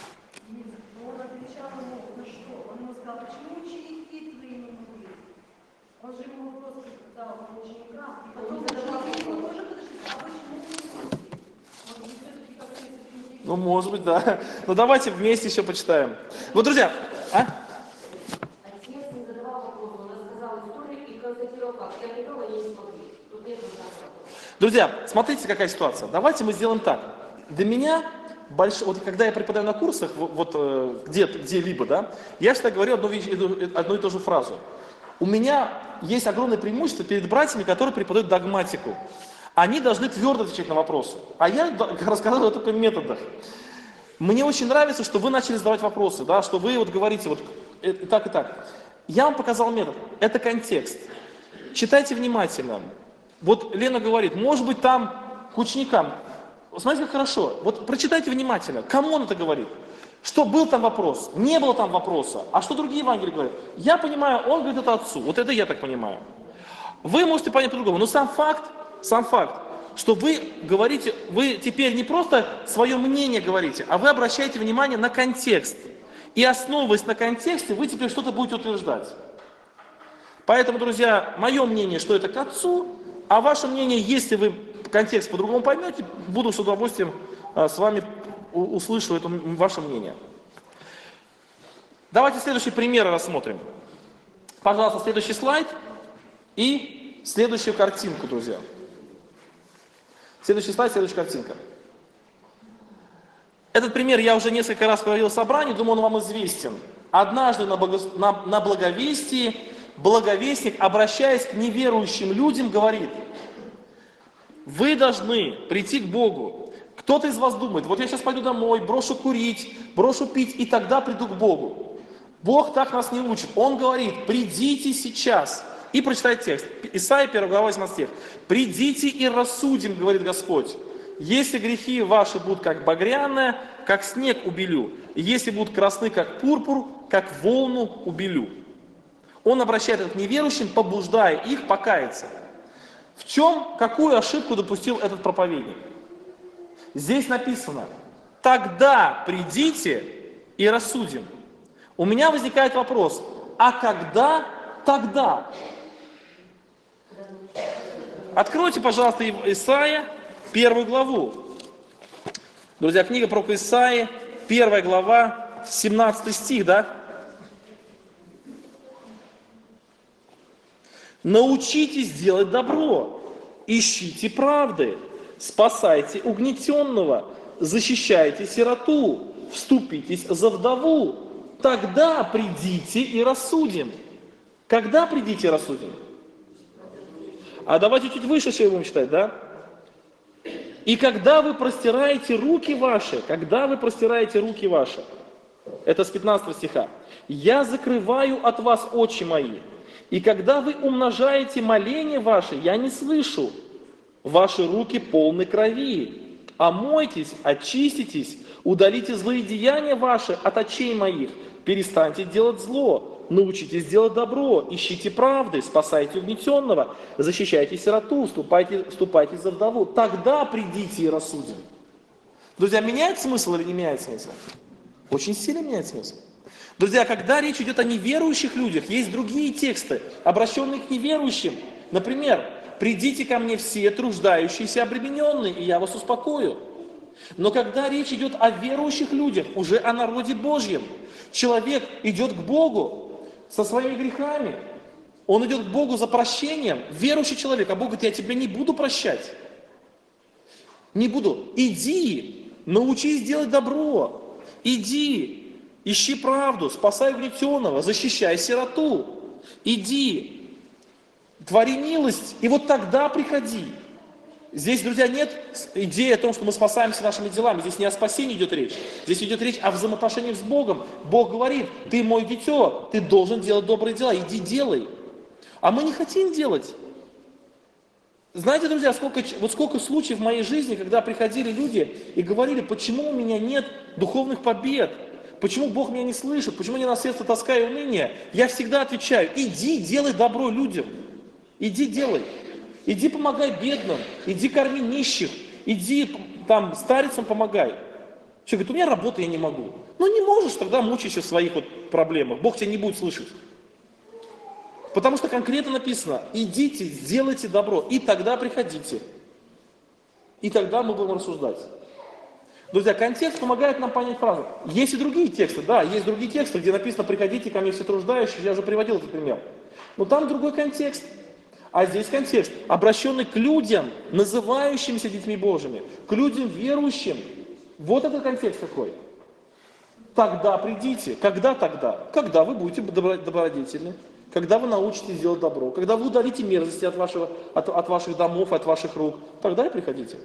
Он отвечал ему, на что? Он ему сказал, почему ученики твои не могли? Он же ему вопрос задал ученикам, и потом задавал ему тоже, а почему не могли? Может быть, все-таки как-то... Может быть, да. Давайте вместе еще почитаем. Вот, друзья, Отец не задавал вопрос, он рассказал историю и констатировал факт. Я прикрыл, они не смогли. Тут нет вопроса. Друзья, смотрите, какая ситуация. Давайте мы сделаем так. Для меня, вот когда я преподаю на курсах, где-либо, да, я всегда говорю одну и ту же фразу. У меня есть огромное преимущество перед братьями, которые преподают догматику. Они должны твердо отвечать на вопросы. А я рассказываю только в методах. Мне очень нравится, что вы начали задавать вопросы, да, что вы говорите так и так. Я вам показал метод. Это контекст. Читайте внимательно. Вот Лена говорит, может быть там к ученикам. Смотрите, как хорошо. Вот прочитайте внимательно. Кому он это говорит? Что был там вопрос? Не было там вопроса. А что другие Евангелия говорят? Я понимаю, он говорит это отцу. Вот это я так понимаю. Вы можете понять по-другому. Но сам факт, что вы говорите, вы теперь не просто свое мнение говорите, а вы обращаете внимание на контекст. И основываясь на контексте, вы теперь что-то будете утверждать. Поэтому, друзья, мое мнение, что это к Отцу, а ваше мнение, если вы контекст по-другому поймете, буду с удовольствием с вами услышу это ваше мнение. Давайте следующий пример рассмотрим. Пожалуйста, следующий слайд и следующую картинку, друзья. Следующий слайд, следующая картинка. Этот пример я уже несколько раз говорил в собрании, думаю, он вам известен. Однажды на благовестии благовестник, обращаясь к неверующим людям, говорит: вы должны прийти к Богу. Кто-то из вас думает: вот я сейчас пойду домой, брошу курить, брошу пить, и тогда приду к Богу. Бог так нас не учит. Он говорит: придите сейчас. И прочитай текст. Исайя 1 глава 18 стих. Придите и рассудим, говорит Господь. Если грехи ваши будут как багряное, как снег убелю. И если будут красны, как пурпур, как волну убелю. Он обращается к неверующим, побуждая их покаяться. В чем, какую ошибку допустил этот проповедник? Здесь написано: тогда придите и рассудим. У меня возникает вопрос: а когда тогда? Откройте, пожалуйста, Исайя, 1 главу. Друзья, книга пророка Исаии, 1 глава, 17 стих, да? Научитесь делать добро, ищите правды, спасайте угнетенного, защищайте сироту, вступитесь за вдову. Тогда придите и рассудим. Когда придите и рассудим? А давайте чуть выше еще будем читать, да? И когда вы простираете руки ваши, это с 15 стиха, я закрываю от вас очи мои, и когда вы умножаете моления ваши, я не слышу, ваши руки полны крови, омойтесь, очиститесь, удалите злые деяния ваши от очей моих, перестаньте делать зло, научитесь делать добро, ищите правды, спасайте угнетенного, защищайте сироту, вступайте за вдову. Тогда придите и рассудим. Друзья, меняет смысл или не меняет смысл? Очень сильно меняет смысл. Друзья, когда речь идет о неверующих людях, есть другие тексты, обращенные к неверующим. Например: придите ко мне все труждающиеся и обремененные, и я вас успокою. Но когда речь идет о верующих людях, уже о народе Божьем, человек идет к Богу со своими грехами, он идет к Богу за прощением, верующий человек, а Бог говорит: я тебя не буду прощать. Не буду. Иди, научись делать добро. Иди, ищи правду, спасай угнетенного, защищай сироту. Иди, твори милость, и вот тогда приходи. Здесь, друзья, нет идеи о том, что мы спасаемся нашими делами. Здесь не о спасении идет речь. Здесь идет речь о взаимоотношениях с Богом. Бог говорит: ты мой дитё, ты должен делать добрые дела, иди делай. А мы не хотим делать. Знаете, друзья, сколько случаев в моей жизни, когда приходили люди и говорили: почему у меня нет духовных побед? Почему Бог меня не слышит? Почему я на сердце тоска и уныние? Я всегда отвечаю: иди делай добро людям. Иди делай. Иди помогай бедным, иди корми нищих, иди там старицам помогай. Человек говорит: у меня работа, я не могу. Ну не можешь, тогда мучайся в своих вот проблемах. Бог тебя не будет слышать. Потому что конкретно написано: идите, сделайте добро, и тогда приходите. И тогда мы будем рассуждать. Друзья, контекст помогает нам понять фразу. Есть и другие тексты, да, есть другие тексты, где написано: приходите ко мне все труждающие, я уже приводил этот пример. Но там другой контекст. А здесь контекст, обращенный к людям, называющимся детьми Божьими, к людям верующим. Вот этот контекст какой. Тогда придите. Когда тогда? Когда вы будете добродетельны, когда вы научитесь делать добро, когда вы удалите мерзости от ваших домов, от ваших рук, тогда и приходите.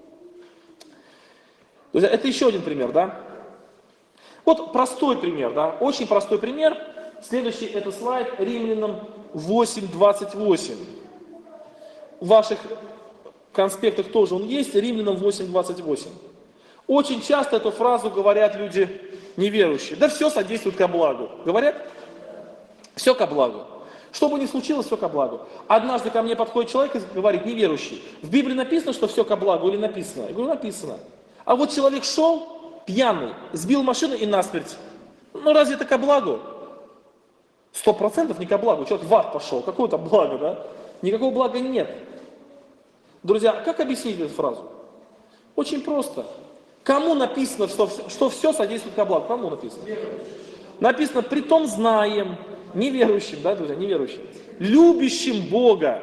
Друзья, это еще один пример, да? Вот простой пример, да? Очень простой пример. Следующий это слайд Римлянам 8:28. В ваших конспектах тоже он есть, Римлянам 8:28. Очень часто эту фразу говорят люди неверующие. Да все содействует ко благу. Говорят? Все ко благу. Что бы ни случилось, все ко благу. Однажды ко мне подходит человек и говорит: неверующий, в Библии написано, что все ко благу или написано? Я говорю: написано. А вот человек шел пьяный, сбил машину и насмерть. Ну разве это ко благу? 100% не ко благу. Человек в ад пошел. Какое там благо, да? Никакого блага нет. Друзья, как объяснить эту фразу? Очень просто. Кому написано, что все содействует ко благу? Кому написано? Написано, притом знаем, неверующим, да, друзья, неверующим, любящим Бога,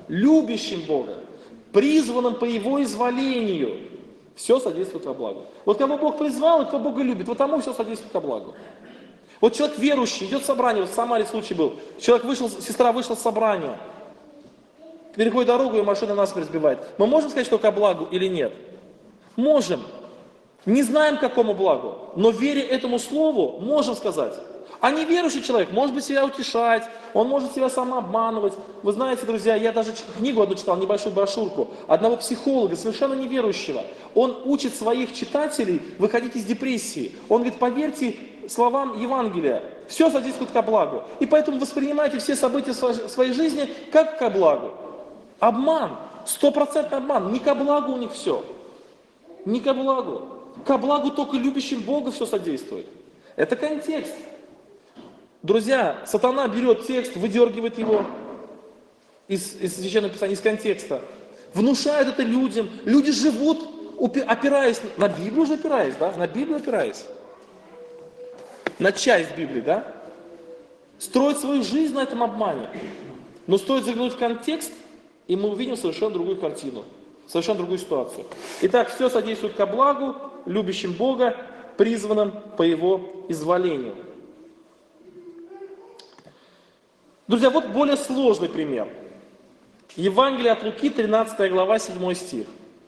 призванным по Его изволению, все содействует ко благу. Вот кого Бог призвал и кто Бога любит, вот тому все содействует ко благу. Вот человек верующий, идет в собрание, вот в Самаре случай был, человек вышел, сестра вышла с собрания, переходит дорогу и машина насмерть сбивает. Мы можем сказать, что ко благу или нет? Можем. Не знаем, к какому благу, но веря этому слову, можем сказать. А неверующий человек может быть себя утешать, он может себя сам обманывать. Вы знаете, друзья, я даже книгу одну читал, небольшую брошюрку, одного психолога, совершенно неверующего. Он учит своих читателей выходить из депрессии. Он говорит, поверьте словам Евангелия, все содействует ко благу. И поэтому воспринимайте все события своей жизни как ко благу. Обман, 100% обман, не ко благу у них все. Не ко благу. Ко благу только любящим Бога все содействует. Это контекст. Друзья, сатана берет текст, выдергивает его из Священного Писания, из контекста. Внушает это людям. Люди живут, опираясь на Библию же опираясь, да? На Библию опираясь. На часть Библии, да? Строят свою жизнь на этом обмане. Но стоит заглянуть в контекст, и мы увидим совершенно другую картину. Совершенно другую ситуацию. Итак, все содействует ко благу, любящим Бога, призванным по Его изволению. Друзья, вот более сложный пример. Евангелие от Луки, 13 глава, 7 стих.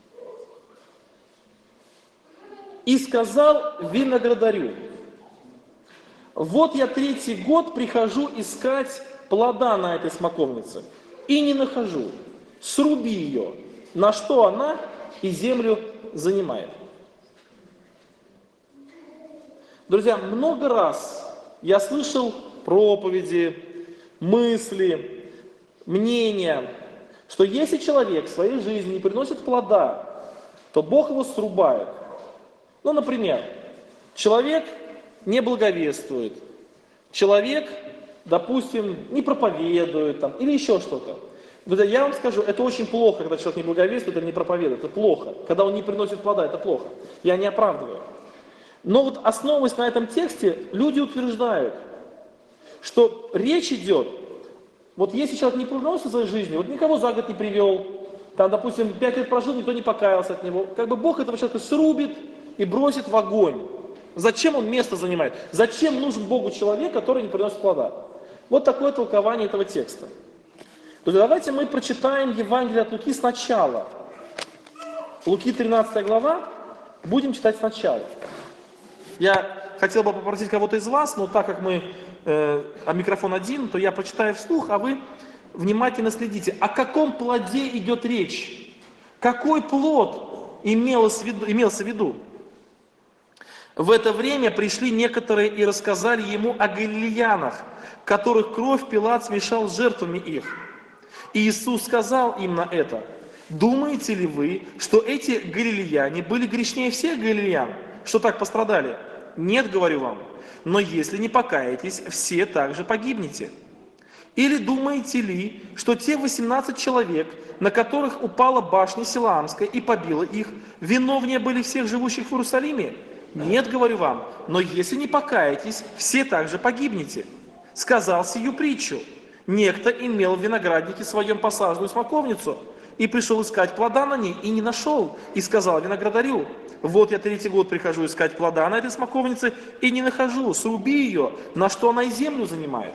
«И сказал виноградарю, вот я 3-й год прихожу искать плода на этой смоковнице, и не нахожу. Сруби ее, на что она и землю занимает». Друзья, много раз я слышал проповеди, мысли, мнения, что если человек в своей жизни не приносит плода, то Бог его срубает. Ну, например, человек не благовествует, человек, допустим, не проповедует там, или еще что-то. Друзья, я вам скажу, это очень плохо, когда человек не благовествует или не проповедует, это плохо. Когда он не приносит плода, это плохо. Я не оправдываю. Но вот основываясь на этом тексте, люди утверждают, что речь идет, вот если человек не приносит в своей жизни, вот никого за год не привел, там, допустим, 5 лет прожил, никто не покаялся от него, как бы Бог этого человека срубит и бросит в огонь. Зачем он место занимает? Зачем нужен Богу человек, который не приносит плода? Вот такое толкование этого текста. То давайте мы прочитаем Евангелие от Луки сначала. Луки 13 глава, будем читать сначала. Я хотел бы попросить кого-то из вас, но так как а микрофон один, то я прочитаю вслух, а вы внимательно следите. О каком плоде идет речь? Какой плод имелся в виду? В это время пришли некоторые и рассказали ему о галилеянах, которых кровь Пилат смешал с жертвами их. И Иисус сказал им на это: думаете ли вы, что эти галилеяне были грешнее всех галилеян, что так пострадали? Нет, говорю вам, но если не покаетесь, все также погибнете. Или думаете ли, что те 18 человек, на которых упала башня Силаамская и побила их, виновнее были всех живущих в Иерусалиме? Нет, говорю вам, но если не покаетесь, все также погибнете. Сказал сию притчу. Некто имел в винограднике своем посаженную смоковницу, и пришел искать плода на ней, и не нашел, и сказал виноградарю: вот я 3-й год прихожу искать плода на этой смоковнице, и не нахожу, сруби ее, на что она и землю занимает.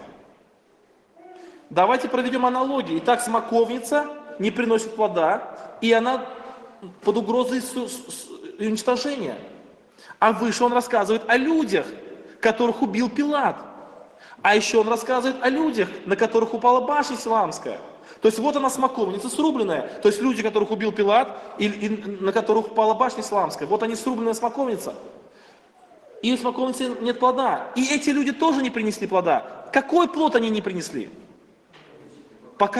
Давайте проведем аналогию. Итак, смоковница не приносит плода, и она под угрозой уничтожения. А выше он рассказывает о людях, которых убил Пилат. А еще он рассказывает о людях, на которых упала башня Силаамская. То есть вот она смоковница срубленная. То есть люди, которых убил Пилат, и на которых упала башня Силаамская. Вот они срубленная смоковница. И в смоковнице нет плода. И эти люди тоже не принесли плода. Какой плод они не принесли?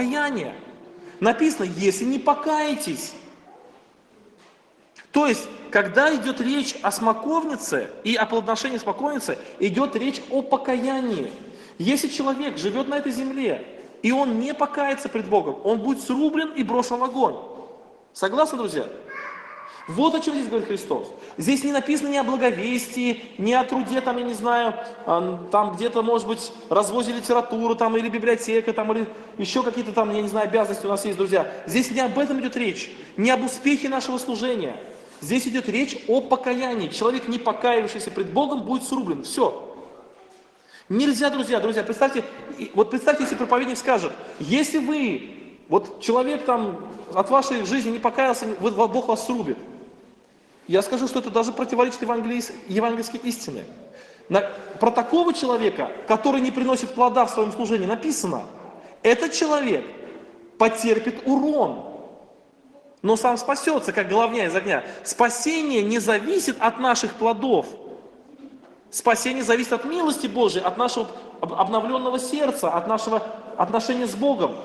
Покаяние. Написано, если не покаетесь. То есть, когда идет речь о смоковнице и о плодоношении смоковницы, идет речь о покаянии. Если человек живет на этой земле, и он не покается пред Богом, он будет срублен и брошен в огонь. Согласны, друзья? Вот о чем здесь говорит Христос. Здесь не написано ни о благовестии, ни о труде, там, я не знаю, там где-то, может быть, развозе литературы, там, или библиотека, там, или еще какие-то там, я не знаю, обязанности у нас есть, друзья. Здесь не об этом идет речь, не об успехе нашего служения. Здесь идет речь о покаянии. Человек, не покаявшийся пред Богом, будет срублен. Все. Нельзя, друзья, представьте, если проповедник скажет, если вы, вот человек там от вашей жизни не покаялся, Бог вас срубит. Я скажу, что это даже противоречит евангельской истине. Про такого человека, который не приносит плода в своем служении, написано, этот человек потерпит урон, но сам спасется, как головня из огня. Спасение не зависит от наших плодов. Спасение зависит от милости Божией, от нашего обновленного сердца, от нашего отношения с Богом.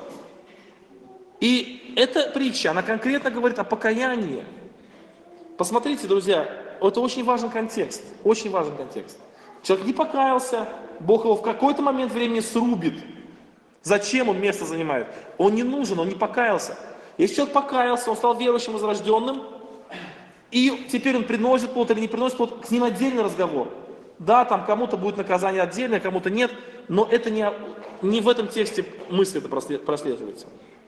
И эта притча, она конкретно говорит о покаянии. Посмотрите, друзья, это очень важный контекст, очень важный контекст. Человек не покаялся, Бог его в какой-то момент времени срубит. Зачем он место занимает? Он не нужен, он не покаялся. Если человек покаялся, он стал верующим, возрожденным, и теперь он приносит плод или не приносит плод, с ним отдельный разговор. Да, там кому-то будет наказание отдельное, кому-то нет, но это не в этом тексте мысль это прослеживается.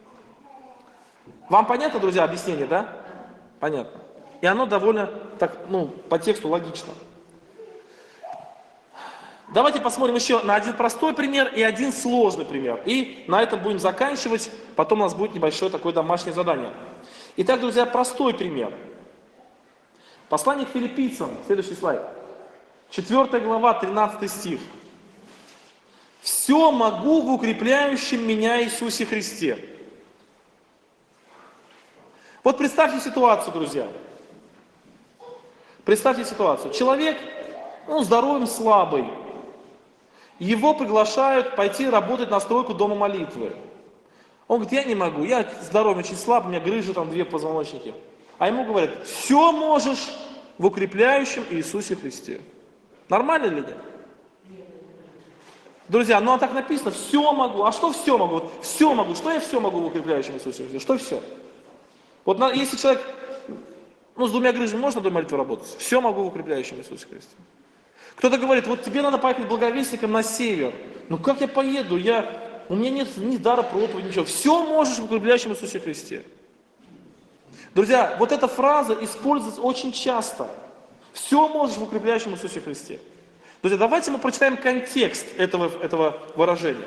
Вам понятно, друзья, объяснение, да? Понятно. И оно довольно, по тексту логично. Давайте посмотрим еще на один простой пример и один сложный пример. И на этом будем заканчивать, потом у нас будет небольшое такое домашнее задание. Итак, друзья, простой пример. Послание к филиппийцам, следующий слайд. 4 глава, 13 стих. «Все могу в укрепляющем меня Иисусе Христе». Вот представьте ситуацию, друзья. Представьте ситуацию. Человек, здоровым слабый. Его приглашают пойти работать на стройку дома молитвы. Он говорит, я не могу, я здоровый, очень слаб, у меня грыжа, там 2 позвоночники. А ему говорят, все можешь в укрепляющем Иисусе Христе. Нормально или нет? Друзья, а так написано, все могу. А что все могу? Вот все могу. Что я все могу в укрепляющем Иисусе Христе? Что все? Вот если человек, с 2 грыжами можно в доме молитвы работать? Все могу в укрепляющем Иисусе Христе. Кто-то говорит, вот тебе надо поехать благовестником на север. Как я поеду? У меня нет ни дара проповеди, ничего. Все можешь в укрепляющем Иисусе Христе. Друзья, вот эта фраза используется очень часто. Все можешь в укрепляющем Иисусе Христе. Друзья, давайте мы прочитаем контекст этого выражения.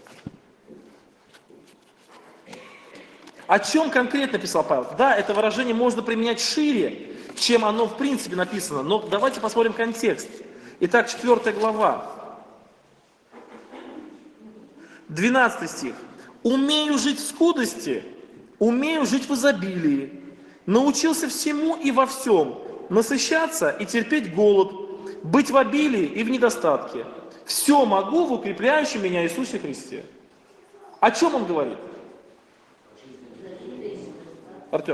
О чем конкретно писал Павел? Да, это выражение можно применять шире, чем оно в принципе написано. Но давайте посмотрим контекст. Итак, 4 глава, 12 стих. «Умею жить в скудости, умею жить в изобилии, научился всему и во всем, насыщаться и терпеть голод, быть в обилии и в недостатке. Все могу в укрепляющем меня Иисусе Христе». О чем он говорит? Артем.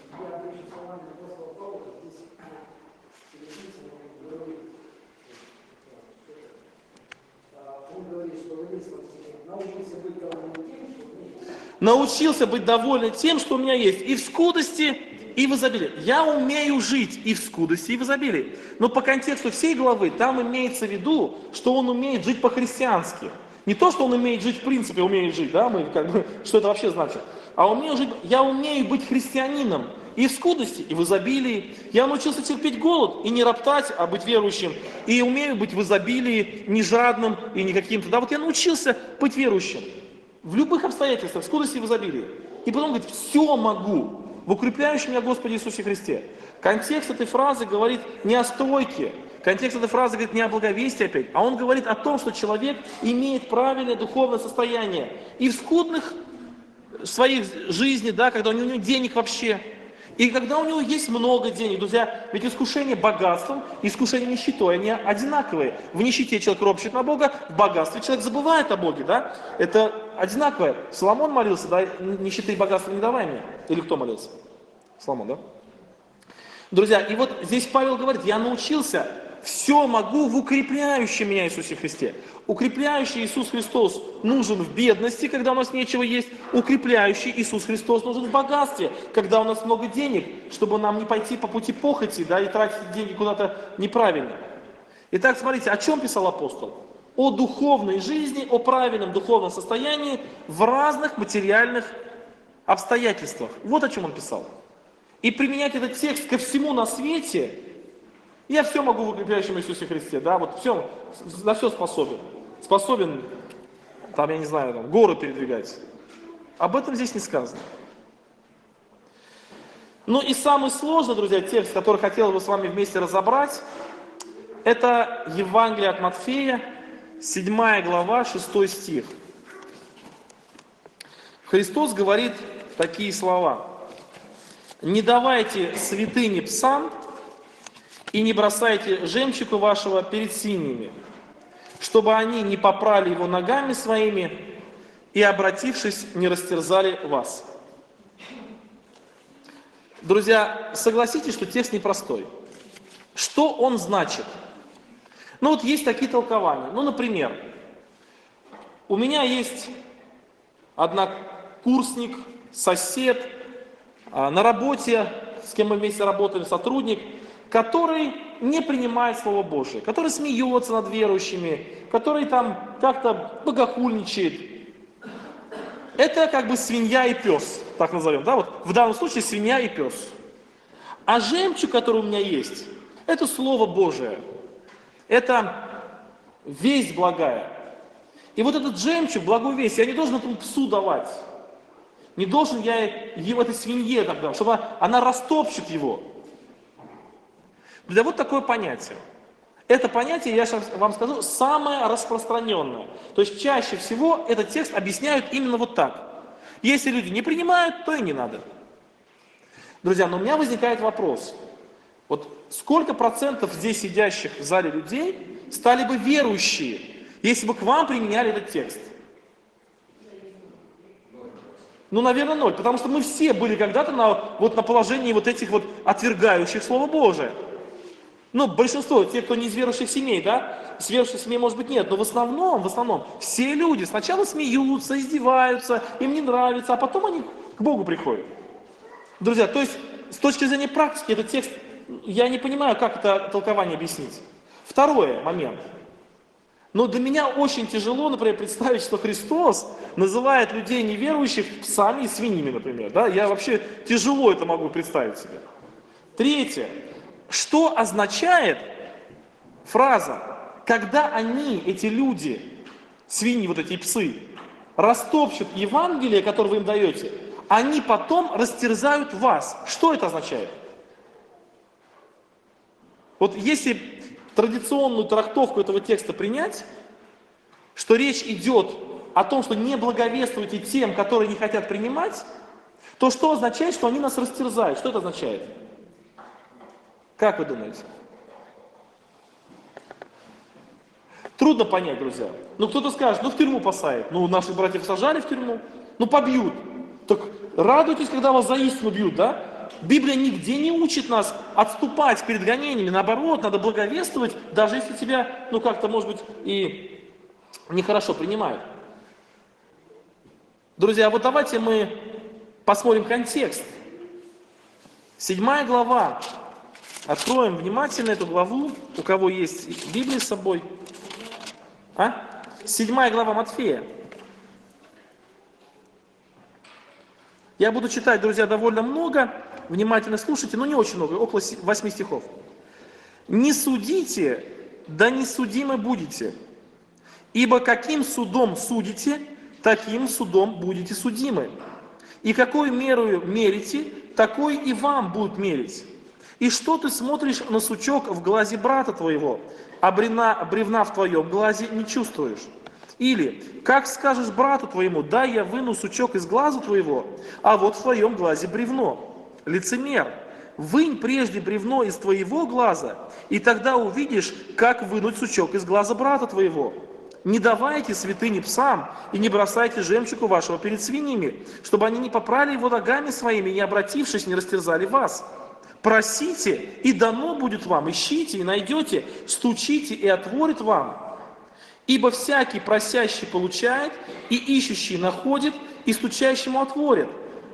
Научился быть доволен тем, что у меня есть, и в скудости, и в изобилии. Я умею жить и в скудости, и в изобилии. Но по контексту всей главы там имеется в виду, что он умеет жить по-христиански. Не то, что он умеет жить в принципе, умеет жить, да, что это вообще значит. А я умею быть христианином и в скудости, и в изобилии. Я научился терпеть голод и не роптать, а быть верующим. И умею быть в изобилии, не жадным и не каким-то. Да, вот я научился быть верующим. В любых обстоятельствах, в скудости и в изобилии. И потом говорит, все могу в укрепляющем меня Господе Иисусе Христе. Контекст этой фразы говорит не о стройке. Контекст этой фразы говорит не о благовестии опять, а он говорит о том, что человек имеет правильное духовное состояние. И в скудных своих жизни, да, когда у него нет денег вообще, и когда у него есть много денег, друзья, ведь искушение богатством и искушение нищетой, они одинаковые. В нищете человек ропщет на Бога, в богатстве человек забывает о Боге, да? Это одинаковое. Соломон молился, да, нищеты и богатства не давай мне. Или кто молился? Соломон, да? Друзья, и вот здесь Павел говорит, я научился, все могу в укрепляющем меня Иисусе Христе. Укрепляющий Иисус Христос нужен в бедности, когда у нас нечего есть. Укрепляющий Иисус Христос нужен в богатстве, когда у нас много денег, чтобы нам не пойти по пути похоти, да, и тратить деньги куда-то неправильно. Итак, смотрите, о чем писал апостол? О духовной жизни, о правильном духовном состоянии в разных материальных обстоятельствах. Вот о чем он писал. И применять этот текст ко всему на свете, я все могу в укрепляющем Иисусе Христе, да, вот все, на все способен. Способен, там, я не знаю, там, горы передвигать. Об этом здесь не сказано. Ну и самый сложный, друзья, текст, который хотел бы с вами вместе разобрать, это Евангелие от Матфея, 7 глава, 6 стих. Христос говорит такие слова. «Не давайте святыни псам и не бросайте жемчуга вашего перед свиньями, чтобы они не попрали его ногами своими и, обратившись, не растерзали вас». Друзья, согласитесь, что текст непростой. Что он значит? Ну вот есть такие толкования. Ну, например, у меня есть однокурсник, сосед, на работе, с кем мы вместе работаем, сотрудник, который не принимает Слово Божие, который смеется над верующими, который там как-то богохульничает. Это как бы свинья и пес, так назовем, да, вот в данном случае свинья и пес. А жемчуг, который у меня есть, это Слово Божие, это весть благая. И вот этот жемчуг, благую весть, я не должен этому псу давать. Не должен я его этой свинье тогда, чтобы она растопчет его. Да вот такое понятие. Это понятие, я сейчас вам скажу, самое распространенное. То есть чаще всего этот текст объясняют именно вот так. Если люди не принимают, то и не надо. Друзья, но у меня возникает вопрос. Вот сколько процентов здесь сидящих в зале людей стали бы верующие, если бы к вам применяли этот текст? Ну, наверное, 0, потому что мы все были когда-то на положении вот этих вот отвергающих Слово Божие. Ну, большинство, те, кто не из верующих семей, да, с верующих семей, может быть, нет, но в основном, все люди сначала смеются, издеваются, им не нравится, а потом они к Богу приходят. Друзья, то есть, с точки зрения практики, этот текст, я не понимаю, как это толкование объяснить. Второй момент. Но для меня очень тяжело, например, представить, что Христос называет людей неверующих псами и свиньями, например. Да? Я вообще тяжело это могу представить себе. Третье. Что означает фраза, когда они, эти люди, свиньи, вот эти псы, растопчут Евангелие, которое вы им даете, они потом растерзают вас. Что это означает? Вот если традиционную трактовку этого текста принять, что речь идет о том, что не благовествуйте тем, которые не хотят принимать, то что означает, что они нас растерзают? Что это означает? Как вы думаете? Трудно понять, друзья. Ну кто-то скажет, в тюрьму посадят. Ну наших братьев сажали в тюрьму, побьют. Так радуйтесь, когда вас за истину бьют, да? Библия нигде не учит нас отступать перед гонениями. Наоборот, надо благовествовать, даже если тебя, как-то, может быть, и нехорошо принимают. Друзья, вот давайте мы посмотрим контекст. 7 глава. Откроем внимательно эту главу. У кого есть Библия с собой? 7 глава Матфея. Я буду читать, друзья, довольно много. Внимательно слушайте, но не очень много, около 8 стихов. «Не судите, да не судимы будете, ибо каким судом судите, таким судом будете судимы. И какой мерою мерите, такой и вам будут мерить. И что ты смотришь на сучок в глазе брата твоего, а бревна в твоем глазе не чувствуешь? Или, как скажешь брату твоему, дай я выну сучок из глаза твоего, а вот в твоем глазе бревно? Лицемер, вынь прежде бревно из твоего глаза, и тогда увидишь, как вынуть сучок из глаза брата твоего. Не давайте святыни псам, и не бросайте жемчугу вашего перед свиньями, чтобы они не попрали его ногами своими, не обратившись, не растерзали вас. Просите, и дано будет вам. Ищите, и найдете. Стучите, и отворит вам. Ибо всякий просящий получает, и ищущий находит, и стучащему отворит.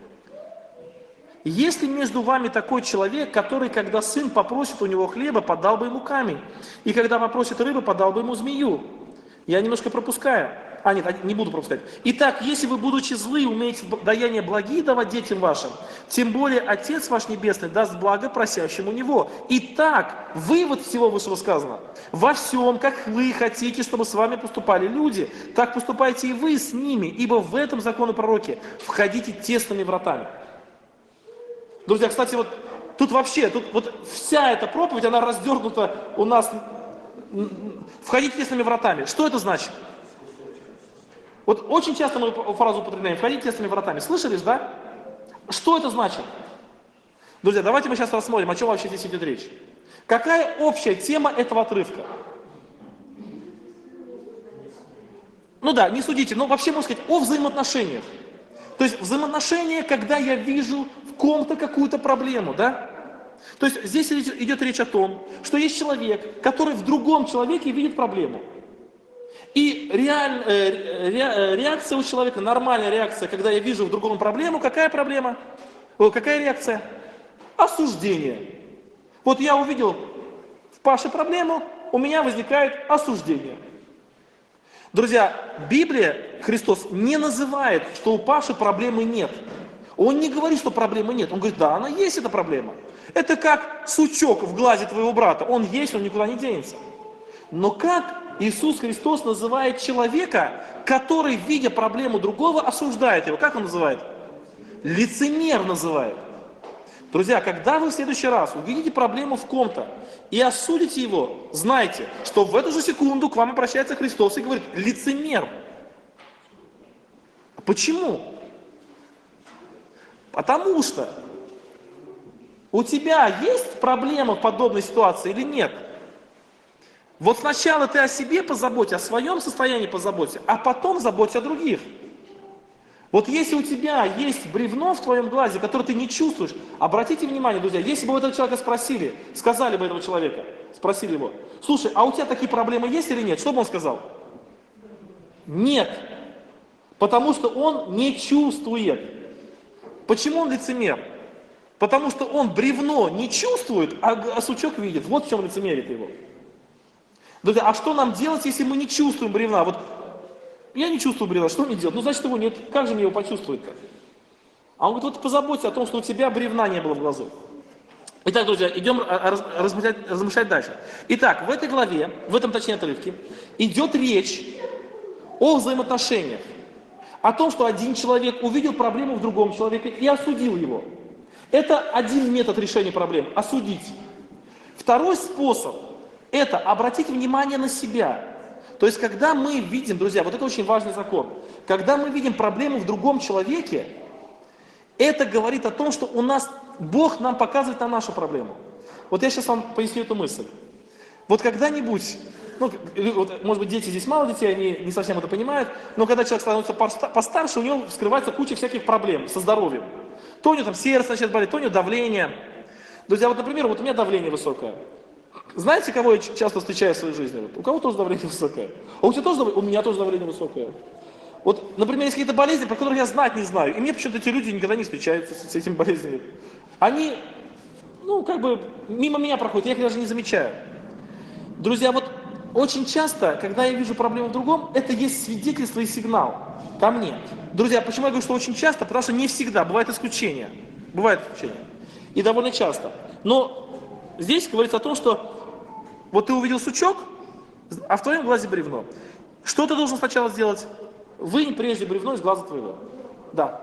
Есть ли между вами такой человек, который, когда сын попросит у него хлеба, подал бы ему камень, и когда попросит рыбы, подал бы ему змею? Я немножко пропускаю. Нет, не буду пропускать. Итак, если вы, будучи злы, умеете даяния благие давать детям вашим, тем более Отец ваш Небесный даст благо просящему Него. Итак, вывод всего вышесказанного. Во всем, как вы хотите, чтобы с вами поступали люди, так поступайте и вы с ними, ибо в этом закон и пророки. Входите тесными вратами. Друзья, кстати, вот тут вся эта проповедь, она раздернута у нас. Входите тесными вратами. Что это значит? Вот очень часто мы фразу употребляем, входите тесными вратами. Слышали, да? Что это значит? Друзья, давайте мы сейчас рассмотрим, о чем вообще здесь идет речь. Какая общая тема этого отрывка? Не судите, но вообще можно сказать о взаимоотношениях. То есть взаимоотношения, когда я вижу в ком-то какую-то проблему, да? То есть здесь идет речь о том, что есть человек, который в другом человеке видит проблему. И реакция у человека, нормальная реакция, когда я вижу в другом проблему, какая проблема? Какая реакция? Осуждение. Вот я увидел в Паше проблему, у меня возникает осуждение. Друзья, Библия, Христос не называет, что у Паши проблемы нет. Он не говорит, что проблемы нет. Он говорит, да, она есть, эта проблема. Это как сучок в глазе твоего брата. Он есть, он никуда не денется. Но как Иисус Христос называет человека, который, видя проблему другого, осуждает его? Как он называет? Лицемер называет. Друзья, когда вы в следующий раз увидите проблему в ком-то и осудите его, знайте, что в эту же секунду к вам обращается Христос и говорит: лицемер. Почему? Потому что у тебя есть проблема в подобной ситуации или нет? Вот сначала ты о себе позаботься, о своем состоянии позаботься, а потом заботься о других. Вот если у тебя есть бревно в твоем глазе, которое ты не чувствуешь, обратите внимание, друзья, если бы этого человека сказали бы этого человека, спросили его: слушай, а у тебя такие проблемы есть или нет? Что бы он сказал? Нет. Потому что он не чувствует. Почему он лицемер? Потому что он бревно не чувствует, а сучок видит. Вот в чем лицемерие его. Друзья, а что нам делать, если мы не чувствуем бревна? Вот я не чувствую бревна, что мне делать? Ну, значит, его нет. Как же мне его почувствовать-то? А он говорит: вот позаботься о том, что у тебя бревна не было в глазу. Итак, друзья, идем размышлять дальше. Итак, в этой главе, в этом, точнее, отрывке, идет речь о взаимоотношениях. О том, что один человек увидел проблему в другом человеке и осудил его. Это один метод решения проблем – осудить. Второй способ – это обратить внимание на себя. То есть, когда мы видим, друзья, вот это очень важный закон, когда мы видим проблему в другом человеке, это говорит о том, что у нас, Бог нам показывает на нашу проблему. Вот я сейчас вам поясню эту мысль. Вот когда-нибудь, вот, может быть, дети здесь мало детей, они не совсем это понимают, но когда человек становится постарше, у него вскрывается куча всяких проблем со здоровьем. То у него там сердце начинает болеть, то у него давление. Друзья, вот, например, вот у меня давление высокое. Знаете, кого я часто встречаю в своей жизни? Вот, у кого тоже давление высокое? А у тебя тоже давление? У меня тоже давление высокое. Вот, например, есть какие-то болезни, про которые я знать не знаю. И мне почему-то эти люди никогда не встречаются с этими болезнями. Они, мимо меня проходят, я их даже не замечаю. Друзья, вот очень часто, когда я вижу проблему в другом, это есть свидетельство и сигнал ко мне. Друзья, почему я говорю, что очень часто? Потому что не всегда, бывают исключения. Бывают исключения. И довольно часто. Но здесь говорится о том, что вот ты увидел сучок, а в твоем глазе бревно. Что ты должен сначала сделать? Вынь прежде бревно из глаза твоего. Да.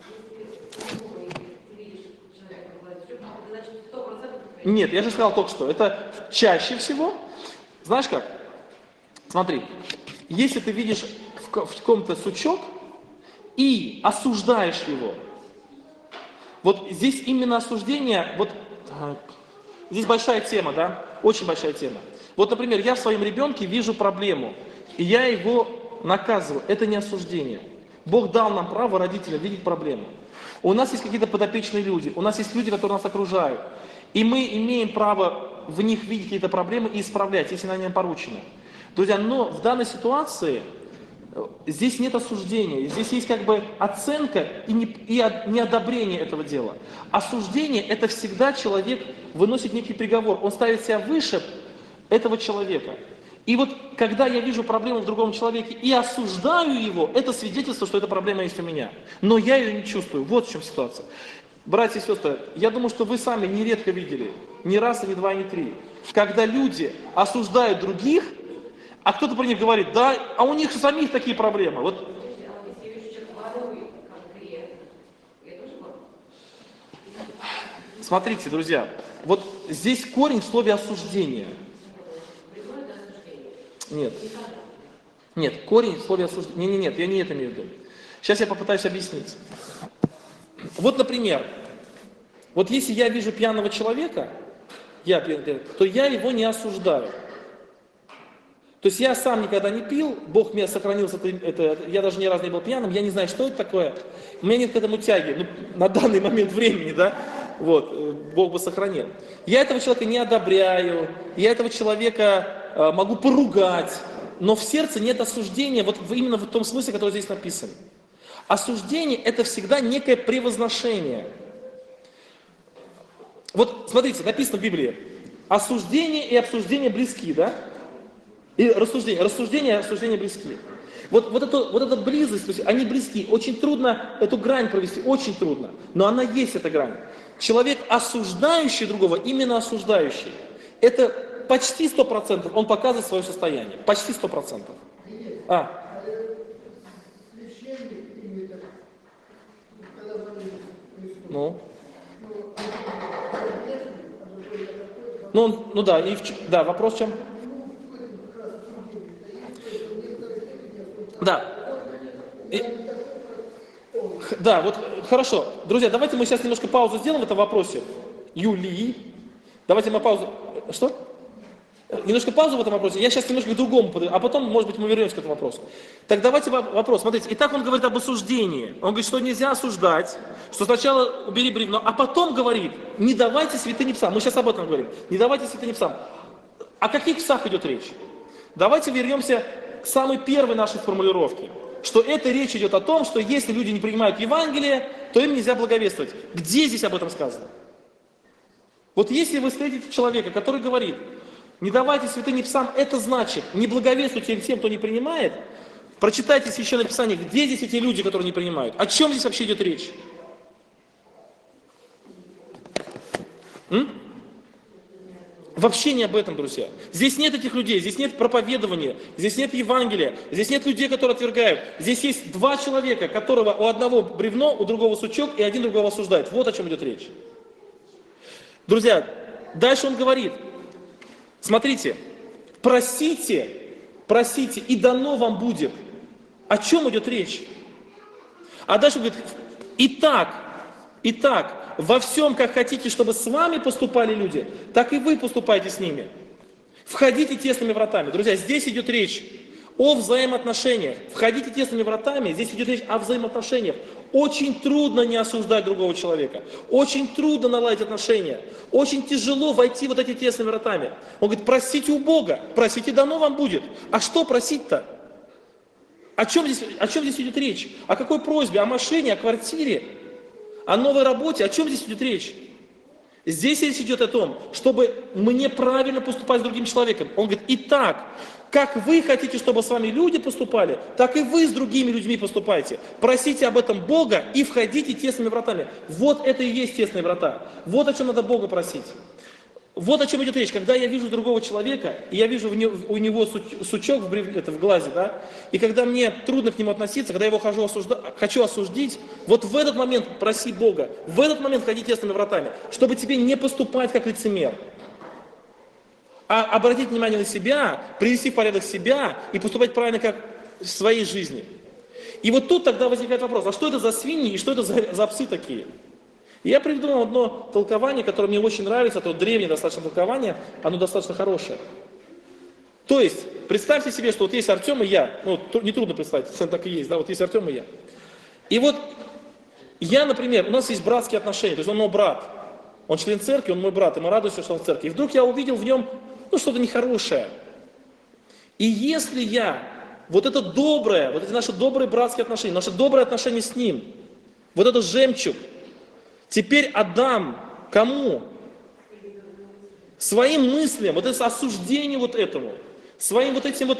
Нет, я же сказал только что. Это чаще всего. Знаешь как? Смотри. Если ты видишь в ком-то сучок и осуждаешь его, вот здесь именно осуждение, вот здесь большая тема, да? Очень большая тема. Вот, например, я в своем ребенке вижу проблему, и я его наказываю. Это не осуждение. Бог дал нам право, родителям, видеть проблему. У нас есть какие-то подопечные люди, у нас есть люди, которые нас окружают. И мы имеем право в них видеть какие-то проблемы и исправлять, если они нам поручены. Друзья, но в данной ситуации здесь нет осуждения, здесь есть как бы оценка и неодобрение этого дела. Осуждение – это всегда человек выносит некий приговор, он ставит себя выше этого человека. И вот когда я вижу проблему в другом человеке и осуждаю его, это свидетельство, что эта проблема есть у меня. Но я ее не чувствую. Вот в чем ситуация. Братья и сестры, я думаю, что вы сами нередко видели, не раз, и не два, и не три, когда люди осуждают других, а кто-то про них говорит, да, а у них самих такие проблемы. Вот. Смотрите, друзья, вот здесь корень в слове осуждение. Нет. Нет, корень в слове осуждение. Нет, я не это имею в виду. Сейчас я попытаюсь объяснить. Вот, например, вот если я вижу пьяного человека, то я его не осуждаю. То есть я сам никогда не пил, Бог меня сохранил, я даже ни разу не был пьяным, я не знаю, что это такое, у меня нет к этому тяги, ну, на данный момент времени, да, вот, Бог бы сохранил. Я этого человека не одобряю, я этого человека могу поругать, но в сердце нет осуждения, вот именно в том смысле, который здесь написан. Осуждение – это всегда некое превозношение. Вот смотрите, написано в Библии, осуждение и обсуждение близки, да? И рассуждение и осуждение близки. Вот эта близость, то есть они близки. Очень трудно эту грань провести, очень трудно. Но она есть, эта грань. Человек, осуждающий другого, именно осуждающий, это почти 100%, он показывает свое состояние. Почти 100%. Да, вопрос в чем? Да, вот хорошо. Друзья, давайте мы сейчас немножко паузу сделаем в этом вопросе. Юлии. Давайте мы паузу. Что? Немножко паузу в этом вопросе. Я сейчас немножко к другому подойду, а потом, может быть, мы вернемся к этому вопросу. Так давайте вопрос. Смотрите, итак, он говорит об осуждении. Он говорит, что нельзя осуждать, что сначала убери бревно, а потом говорит, не давайте святыни псам. Мы сейчас об этом говорим. Не давайте святыни псам. О каких псах идет речь? Давайте вернемся к самой первой нашей формулировке. Что это речь идет о том, что если люди не принимают Евангелие, то им нельзя благовествовать. Где здесь об этом сказано? Вот если вы встретите человека, который говорит, не давайте святыни псам, это значит, не благовествуйте тем, кто не принимает, прочитайте Священное Писание, где здесь эти люди, которые не принимают? О чем здесь вообще идет речь? Вообще не об этом, друзья. Здесь нет этих людей, здесь нет проповедования, здесь нет Евангелия, здесь нет людей, которые отвергают. Здесь есть два человека, которого у одного бревно, у другого сучок, и один другого осуждает. Вот о чем идет речь. Друзья, дальше он говорит, смотрите, просите, и дано вам будет. О чем идет речь? А дальше он говорит, итак, во всем, как хотите, чтобы с вами поступали люди, так и вы поступайте с ними. Входите тесными вратами. Друзья, здесь идет речь о взаимоотношениях. Входите тесными вратами, здесь идет речь о взаимоотношениях. Очень трудно не осуждать другого человека. Очень трудно наладить отношения. Очень тяжело войти вот эти тесными вратами. Он говорит, просите у Бога, просите, дано вам будет. А что просить-то? О чем здесь идет речь? О какой просьбе? О машине, о квартире? О новой работе? О чем здесь идет речь? Здесь речь идет о том, чтобы мне правильно поступать с другим человеком. Он говорит, итак, как вы хотите, чтобы с вами люди поступали, так и вы с другими людьми поступайте. Просите об этом Бога и входите тесными вратами. Вот это и есть тесные врата. Вот о чем надо Бога просить. Вот о чем идет речь. Когда я вижу другого человека, и я вижу у него сучок в глазе, да, и когда мне трудно к нему относиться, когда я его хочу осудить, вот в этот момент проси Бога, в этот момент ходи тесными вратами, чтобы тебе не поступать как лицемер, а обратить внимание на себя, привести в порядок себя и поступать правильно, как в своей жизни. И вот тут тогда возникает вопрос, а что это за свиньи и что это за псы такие? И я приведу вам одно толкование, которое мне очень нравится, это древнее достаточно толкование, оно достаточно хорошее. То есть, представьте себе, что вот есть Артем и я, ну, нетрудно представить, так и есть, да, вот есть Артем и я. И вот я, например, у нас есть братские отношения, то есть он мой брат. Он член церкви, он мой брат, и мы радуемся, что он в церкви. И вдруг я увидел в нем, что-то нехорошее. И если я вот это доброе, вот эти наши добрые братские отношения, наши добрые отношения с ним, вот этот жемчуг, теперь отдам кому? Своим мыслям, вот это осуждение вот этому, своим вот этим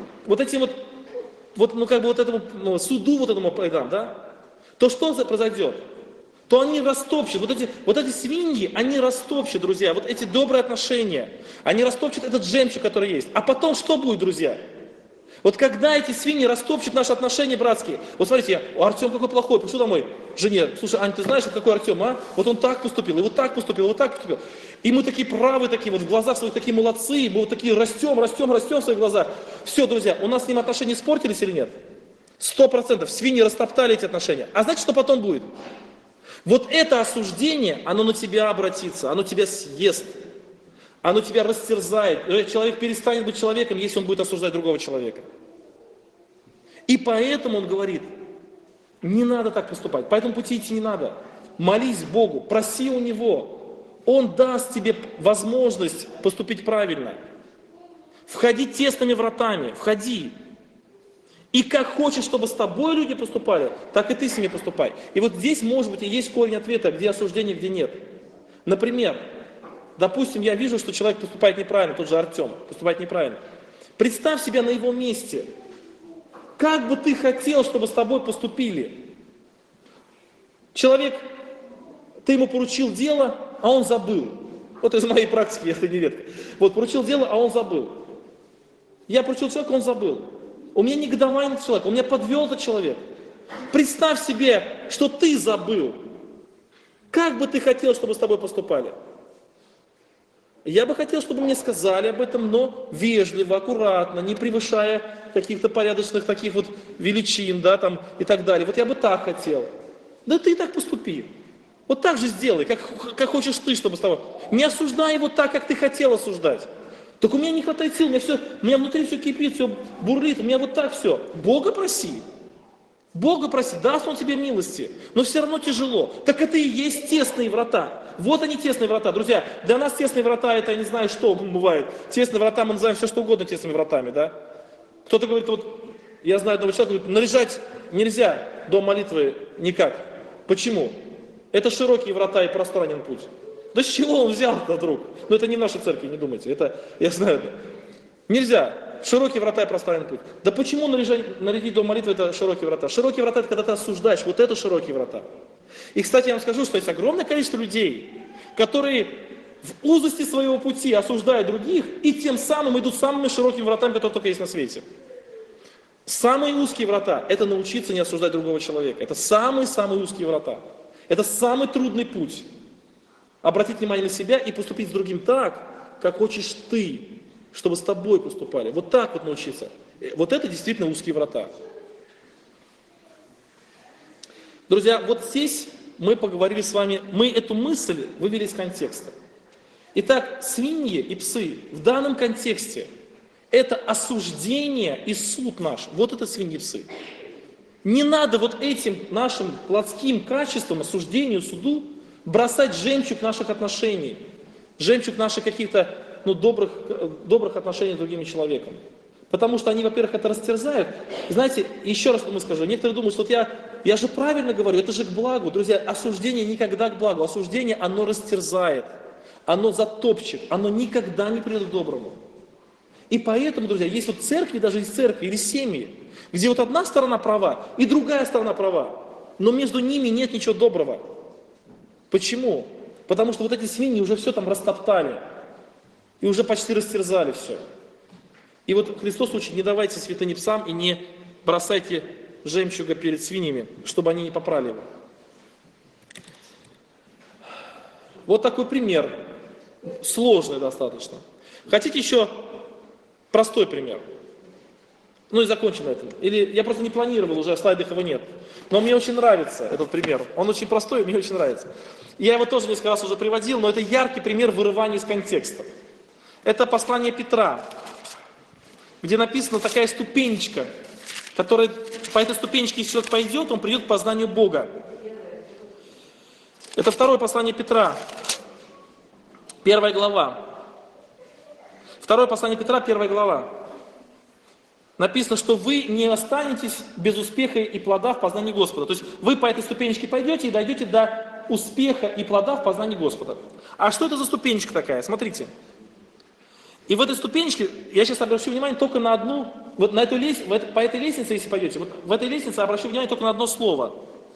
этому суду вот этому проиграм, да? То что произойдет? То они растопчут, вот эти свиньи, они растопчут, друзья, вот эти добрые отношения, они растопчут этот жемчуг, который есть. А потом что будет, друзья? Вот когда эти свиньи растопчут наши отношения братские, вот смотрите, Артем какой плохой, пришел домой, жене, слушай, Ань, ты знаешь, какой Артем, а? Вот он так поступил, и вот так поступил, и вот так поступил. И мы такие правы, такие вот в глазах своих, такие молодцы, мы вот такие растем в своих глазах. Все, друзья, у нас с ним отношения испортились или нет? 100%, свиньи растоптали эти отношения. А знаете, что потом будет? Вот это осуждение, оно на тебя обратится, оно тебя съест, оно тебя растерзает. Человек перестанет быть человеком, если он будет осуждать другого человека. И поэтому он говорит, не надо так поступать, по этому пути идти не надо. Молись Богу, проси у Него. Он даст тебе возможность поступить правильно. Входи тесными вратами, входи. И как хочешь, чтобы с тобой люди поступали, так и ты с ними поступай. И вот здесь, может быть, и есть корень ответа, где осуждение, где нет. Например, допустим, я вижу, что человек поступает неправильно, тот же Артем поступает неправильно. Представь себя на его месте. Как бы ты хотел, чтобы с тобой поступили? Человек, ты ему поручил дело, а он забыл. Вот из моей практики, это нередко. Вот поручил дело, а он забыл. Я поручил человеку, он забыл. У меня негодование на человека, у меня подвел этот человек. Представь себе, что ты забыл. Как бы ты хотел, чтобы с тобой поступали? Я бы хотел, чтобы мне сказали об этом, но вежливо, аккуратно, не превышая каких-то порядочных таких вот величин, да, там, и так далее. Вот я бы так хотел. Да ты и так поступи. Вот так же сделай, как хочешь ты, чтобы с тобой. Не осуждай его так, как ты хотел осуждать. Так у меня не хватает сил, у меня внутри все кипит, все бурлит, у меня вот так все. Бога проси. Бога проси, даст Он тебе милости, но все равно тяжело. Так это и есть тесные врата. Вот они тесные врата. Друзья, для нас тесные врата, это я не знаю, что бывает. Тесные врата мы называем все что угодно тесными вратами, да? Кто-то говорит, вот, я знаю одного человека, говорит, наряжать нельзя до молитвы никак. Почему? Это широкие врата и пространен путь. Да с чего он взял-то вдруг? Ну это не в нашей церкви, не думайте. Это, я знаю, нельзя. Широкие врата и пространный путь. Да почему нарядить до молитвы это широкие врата? Широкие врата это когда ты осуждаешь. Вот это широкие врата. И, кстати, я вам скажу, что есть огромное количество людей, которые в узости своего пути осуждают других и тем самым идут самыми широкими вратами, которые только есть на свете. Самые узкие врата – это научиться не осуждать другого человека. Это самые-самые узкие врата. Это самый трудный путь. Обратить внимание на себя и поступить с другим так, как хочешь ты, чтобы с тобой поступали. Вот так вот научиться. Вот это действительно узкие врата. Друзья, вот здесь мы поговорили с вами, мы эту мысль вывели из контекста. Итак, свиньи и псы в данном контексте это осуждение и суд наш. Вот это свиньи и псы. Не надо вот этим нашим плотским качеством, осуждению, суду бросать жемчуг наших отношений, жемчуг наших каких-то добрых отношений с другим человеком. Потому что они, во-первых, это растерзают. Знаете, еще раз вам скажу, некоторые думают, что вот я же правильно говорю, это же к благу. Друзья, осуждение никогда к благу. Осуждение, оно растерзает, оно затопчет, оно никогда не придет к доброму. И поэтому, друзья, есть вот церкви, даже есть церкви или семьи, где вот одна сторона права и другая сторона права, но между ними нет ничего доброго. Почему? Потому что вот эти свиньи уже все там растоптали и уже почти растерзали все. И вот Христос учит, не давайте святыни псам и не бросайте жемчуга перед свиньями, чтобы они не попрали его. Вот такой пример, сложный достаточно. Хотите еще простой пример? Ну и закончим на этом. Или я просто не планировал, уже в слайдах его нет. Но мне очень нравится этот пример. Он очень простой, и мне очень нравится. Я его тоже несколько раз уже приводил, но это яркий пример вырывания из контекста. Это послание Петра, где написана такая ступенечка, которая по этой ступенечке, если человек пойдет, он придет к познанию Бога. Это второе послание Петра, 1 глава. Второе послание Петра, 1 глава. Написано, что вы не останетесь без успеха и плода в познании Господа. То есть вы по этой ступенечке пойдете и дойдете до успеха и плода в познании Господа. А что это за ступенечка такая? Смотрите. И в этой ступенечке, я сейчас обращу внимание только на одну, вот на эту по этой лестнице, если пойдете, вот в этой лестнице обращу внимание только на одно слово.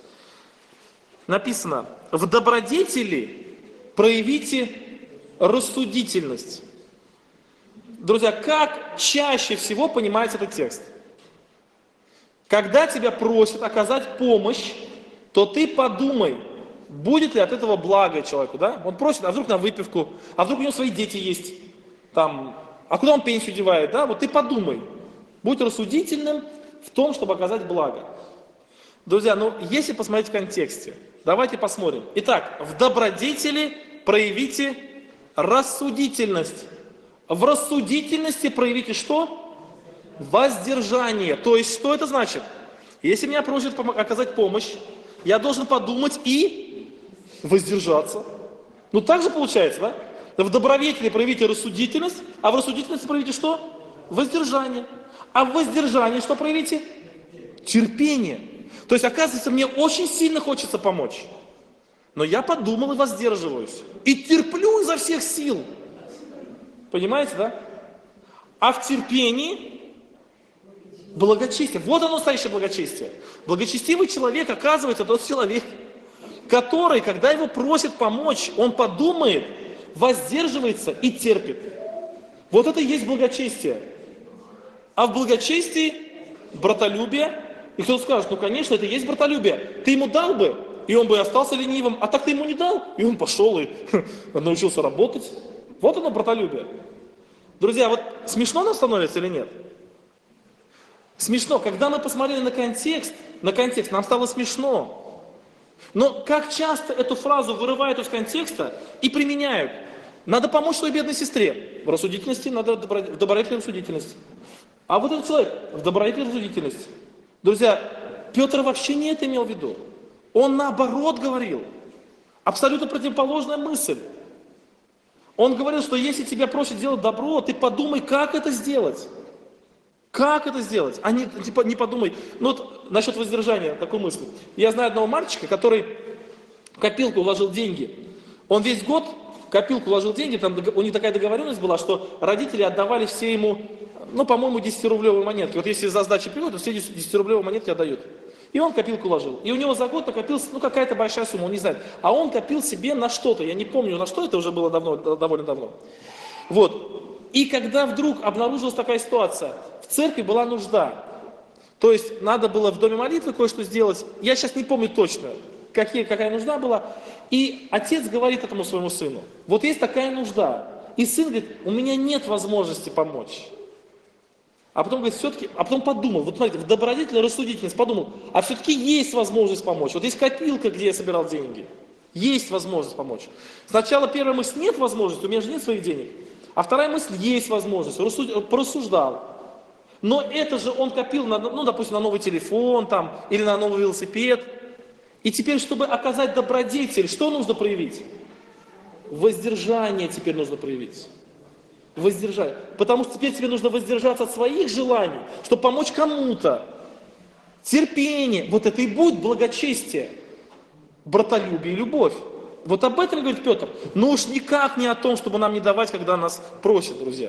Написано, в добродетели проявите рассудительность. Друзья, как чаще всего понимается этот текст? Когда тебя просят оказать помощь, то ты подумай, будет ли от этого благо человеку, да? Он просит, а вдруг на выпивку, а вдруг у него свои дети есть, там, а куда он пенсию девает, да? Вот ты подумай, будь рассудительным в том, чтобы оказать благо. Друзья, ну, если посмотреть в контексте, давайте посмотрим. Итак, в добродетели проявите рассудительность. В рассудительности проявите что? Воздержание. То есть, что это значит? Если меня просят оказать помощь, я должен подумать и воздержаться. Ну, так же получается, да? В добродетели проявите рассудительность, а в рассудительности проявите что? Воздержание. А в воздержании что проявите? Терпение. То есть, оказывается, мне очень сильно хочется помочь. Но я подумал и воздерживаюсь. И терплю изо всех сил. Понимаете, да? А в терпении благочестие. Вот оно настоящее благочестие. Благочестивый человек, оказывается, тот человек, который, когда его просят помочь, он подумает, воздерживается и терпит. Вот это и есть благочестие. А в благочестии братолюбие. И кто-то скажет, ну конечно, это и есть братолюбие. Ты ему дал бы, и он бы остался ленивым, а так ты ему не дал, и он пошел и научился работать. Вот оно братолюбие. Друзья, вот смешно нам становится или нет? Смешно. Когда мы посмотрели на контекст, нам стало смешно. Но как часто эту фразу вырывают из контекста и применяют? Надо помочь своей бедной сестре. В рассудительности надо в добродетельной рассудительности. А вот этот человек в добродетельной рассудительности. Друзья, Петр вообще не это имел в виду. Он наоборот говорил. Абсолютно противоположная мысль. Он говорил, что если тебя просят делать добро, ты подумай, как это сделать. Как это сделать? А не подумай. Ну вот насчет воздержания, такой мысли. Я знаю одного мальчика, который в копилку вложил деньги. Он весь год в копилку вложил деньги, там у них такая договоренность была, что родители отдавали все ему, ну, по-моему, 10-рублевые монетки. Вот если за сдачи приходят, то все 10-рублевые монетки отдают. И он копилку ложил. И у него за год накопилась, ну, какая-то большая сумма, он не знает. А он копил себе на что-то. Я не помню, на что это уже было давно, довольно давно. Вот. И когда вдруг обнаружилась такая ситуация, в церкви была нужда. То есть надо было в доме молитвы кое-что сделать. Я сейчас не помню точно, какая нужда была. И отец говорит этому своему сыну, вот есть такая нужда. И сын говорит, у меня нет возможности помочь. А потом говорит, все-таки, а потом подумал, вот смотрите, в добродетельной рассудительность подумал, а все-таки есть возможность помочь. Вот есть копилка, где я собирал деньги. Есть возможность помочь. Сначала первая мысль, нет возможности, у меня же нет своих денег. А вторая мысль, есть возможность, порассуждал. Но это же он копил, ну, допустим, на новый телефон там, или на новый велосипед. И теперь, чтобы оказать добродетель, что нужно проявить? Воздержание теперь нужно проявить. Воздержание. Потому что теперь тебе нужно воздержаться от своих желаний, чтобы помочь кому-то. Терпение. Вот это и будет благочестие. Братолюбие и любовь. Вот об этом говорит Петр. Но уж никак не о том, чтобы нам не давать, когда нас просят, друзья.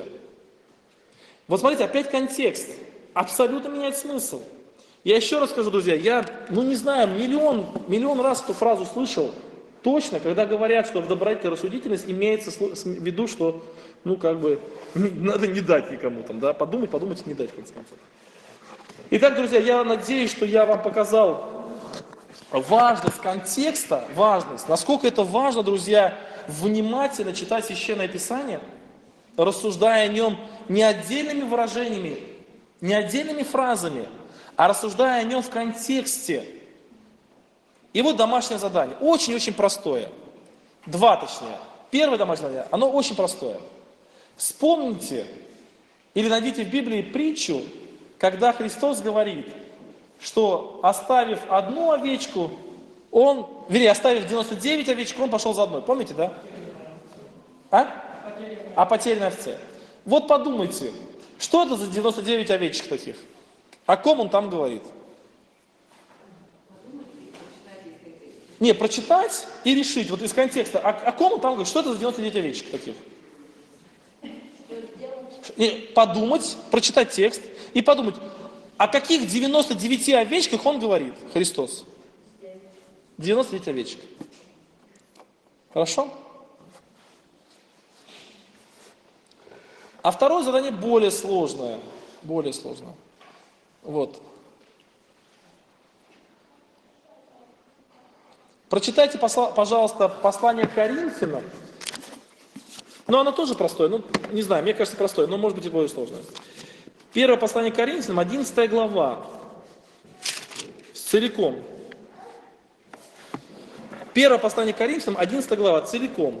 Вот смотрите, опять контекст. Абсолютно меняет смысл. Я еще раз скажу, друзья, я, ну не знаю, миллион раз эту фразу слышал. Точно, когда говорят, что в добродетельной рассудительность имеется в виду, что, ну как бы, надо не дать никому там, да, подумать, не дать, в конце концов. Итак, друзья, я надеюсь, что я вам показал важность контекста, насколько это важно, друзья, внимательно читать Священное Писание, рассуждая о нем не отдельными выражениями, не отдельными фразами, а рассуждая о нем в контексте. И вот домашнее задание, очень-очень простое. Два точнее. Первое домашнее задание, оно очень простое. Вспомните или найдите в Библии притчу, когда Христос говорит, что оставив одну овечку, оставив 99 овечек, он пошел за одной. Помните, да? А? О потерянной овце. Вот подумайте, что это за 99 овечек таких? О ком он там говорит? Не, прочитать и решить, вот из контекста, о ком он там говорит, что это за 99 овечек таких? И подумать, прочитать текст и подумать, о каких 99 овечках он говорит, Христос? 99 овечек. Хорошо? А второе задание более сложное. Более сложное. Вот. Прочитайте, пожалуйста, послание к Коринфянам. Но оно тоже простое. Ну, не знаю, мне кажется, простое, но может быть и более сложное. Первое послание к Коринфянам, 11 глава. Целиком. Первое послание к Коринфянам, 11 глава, целиком.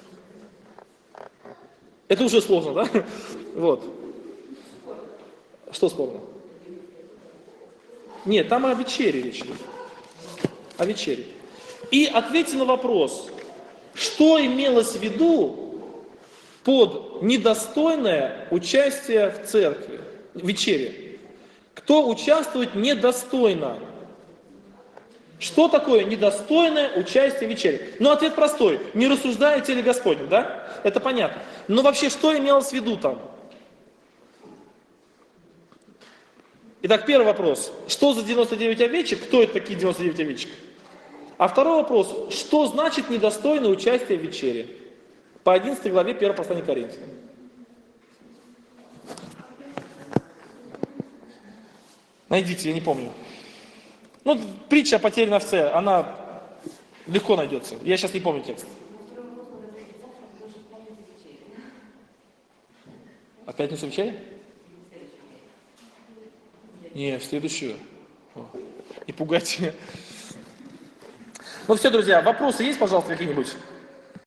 Это уже сложно, да? Вот. Что спорно? Нет, там о вечере речь идет. О вечере. И ответьте на вопрос, что имелось в виду под недостойное участие в церкви, в вечере? Кто участвует недостойно? Что такое недостойное участие в вечере? Ну, ответ простой. Не рассуждая о теле Господнем, да? Это понятно. Но вообще, что имелось в виду там? Итак, первый вопрос. Что за 99 овечек? Кто это такие 99 овечек? А второй вопрос. Что значит недостойное участие в вечере? По 11 главе 1 послания к Коринфянам. Найдите, я не помню. Ну, притча о потерянной овце, она легко найдется. Я сейчас не помню текст. А пятницу вечере? Не, в следующую. О, не пугайте меня. Ну все, друзья, вопросы есть, пожалуйста, какие-нибудь?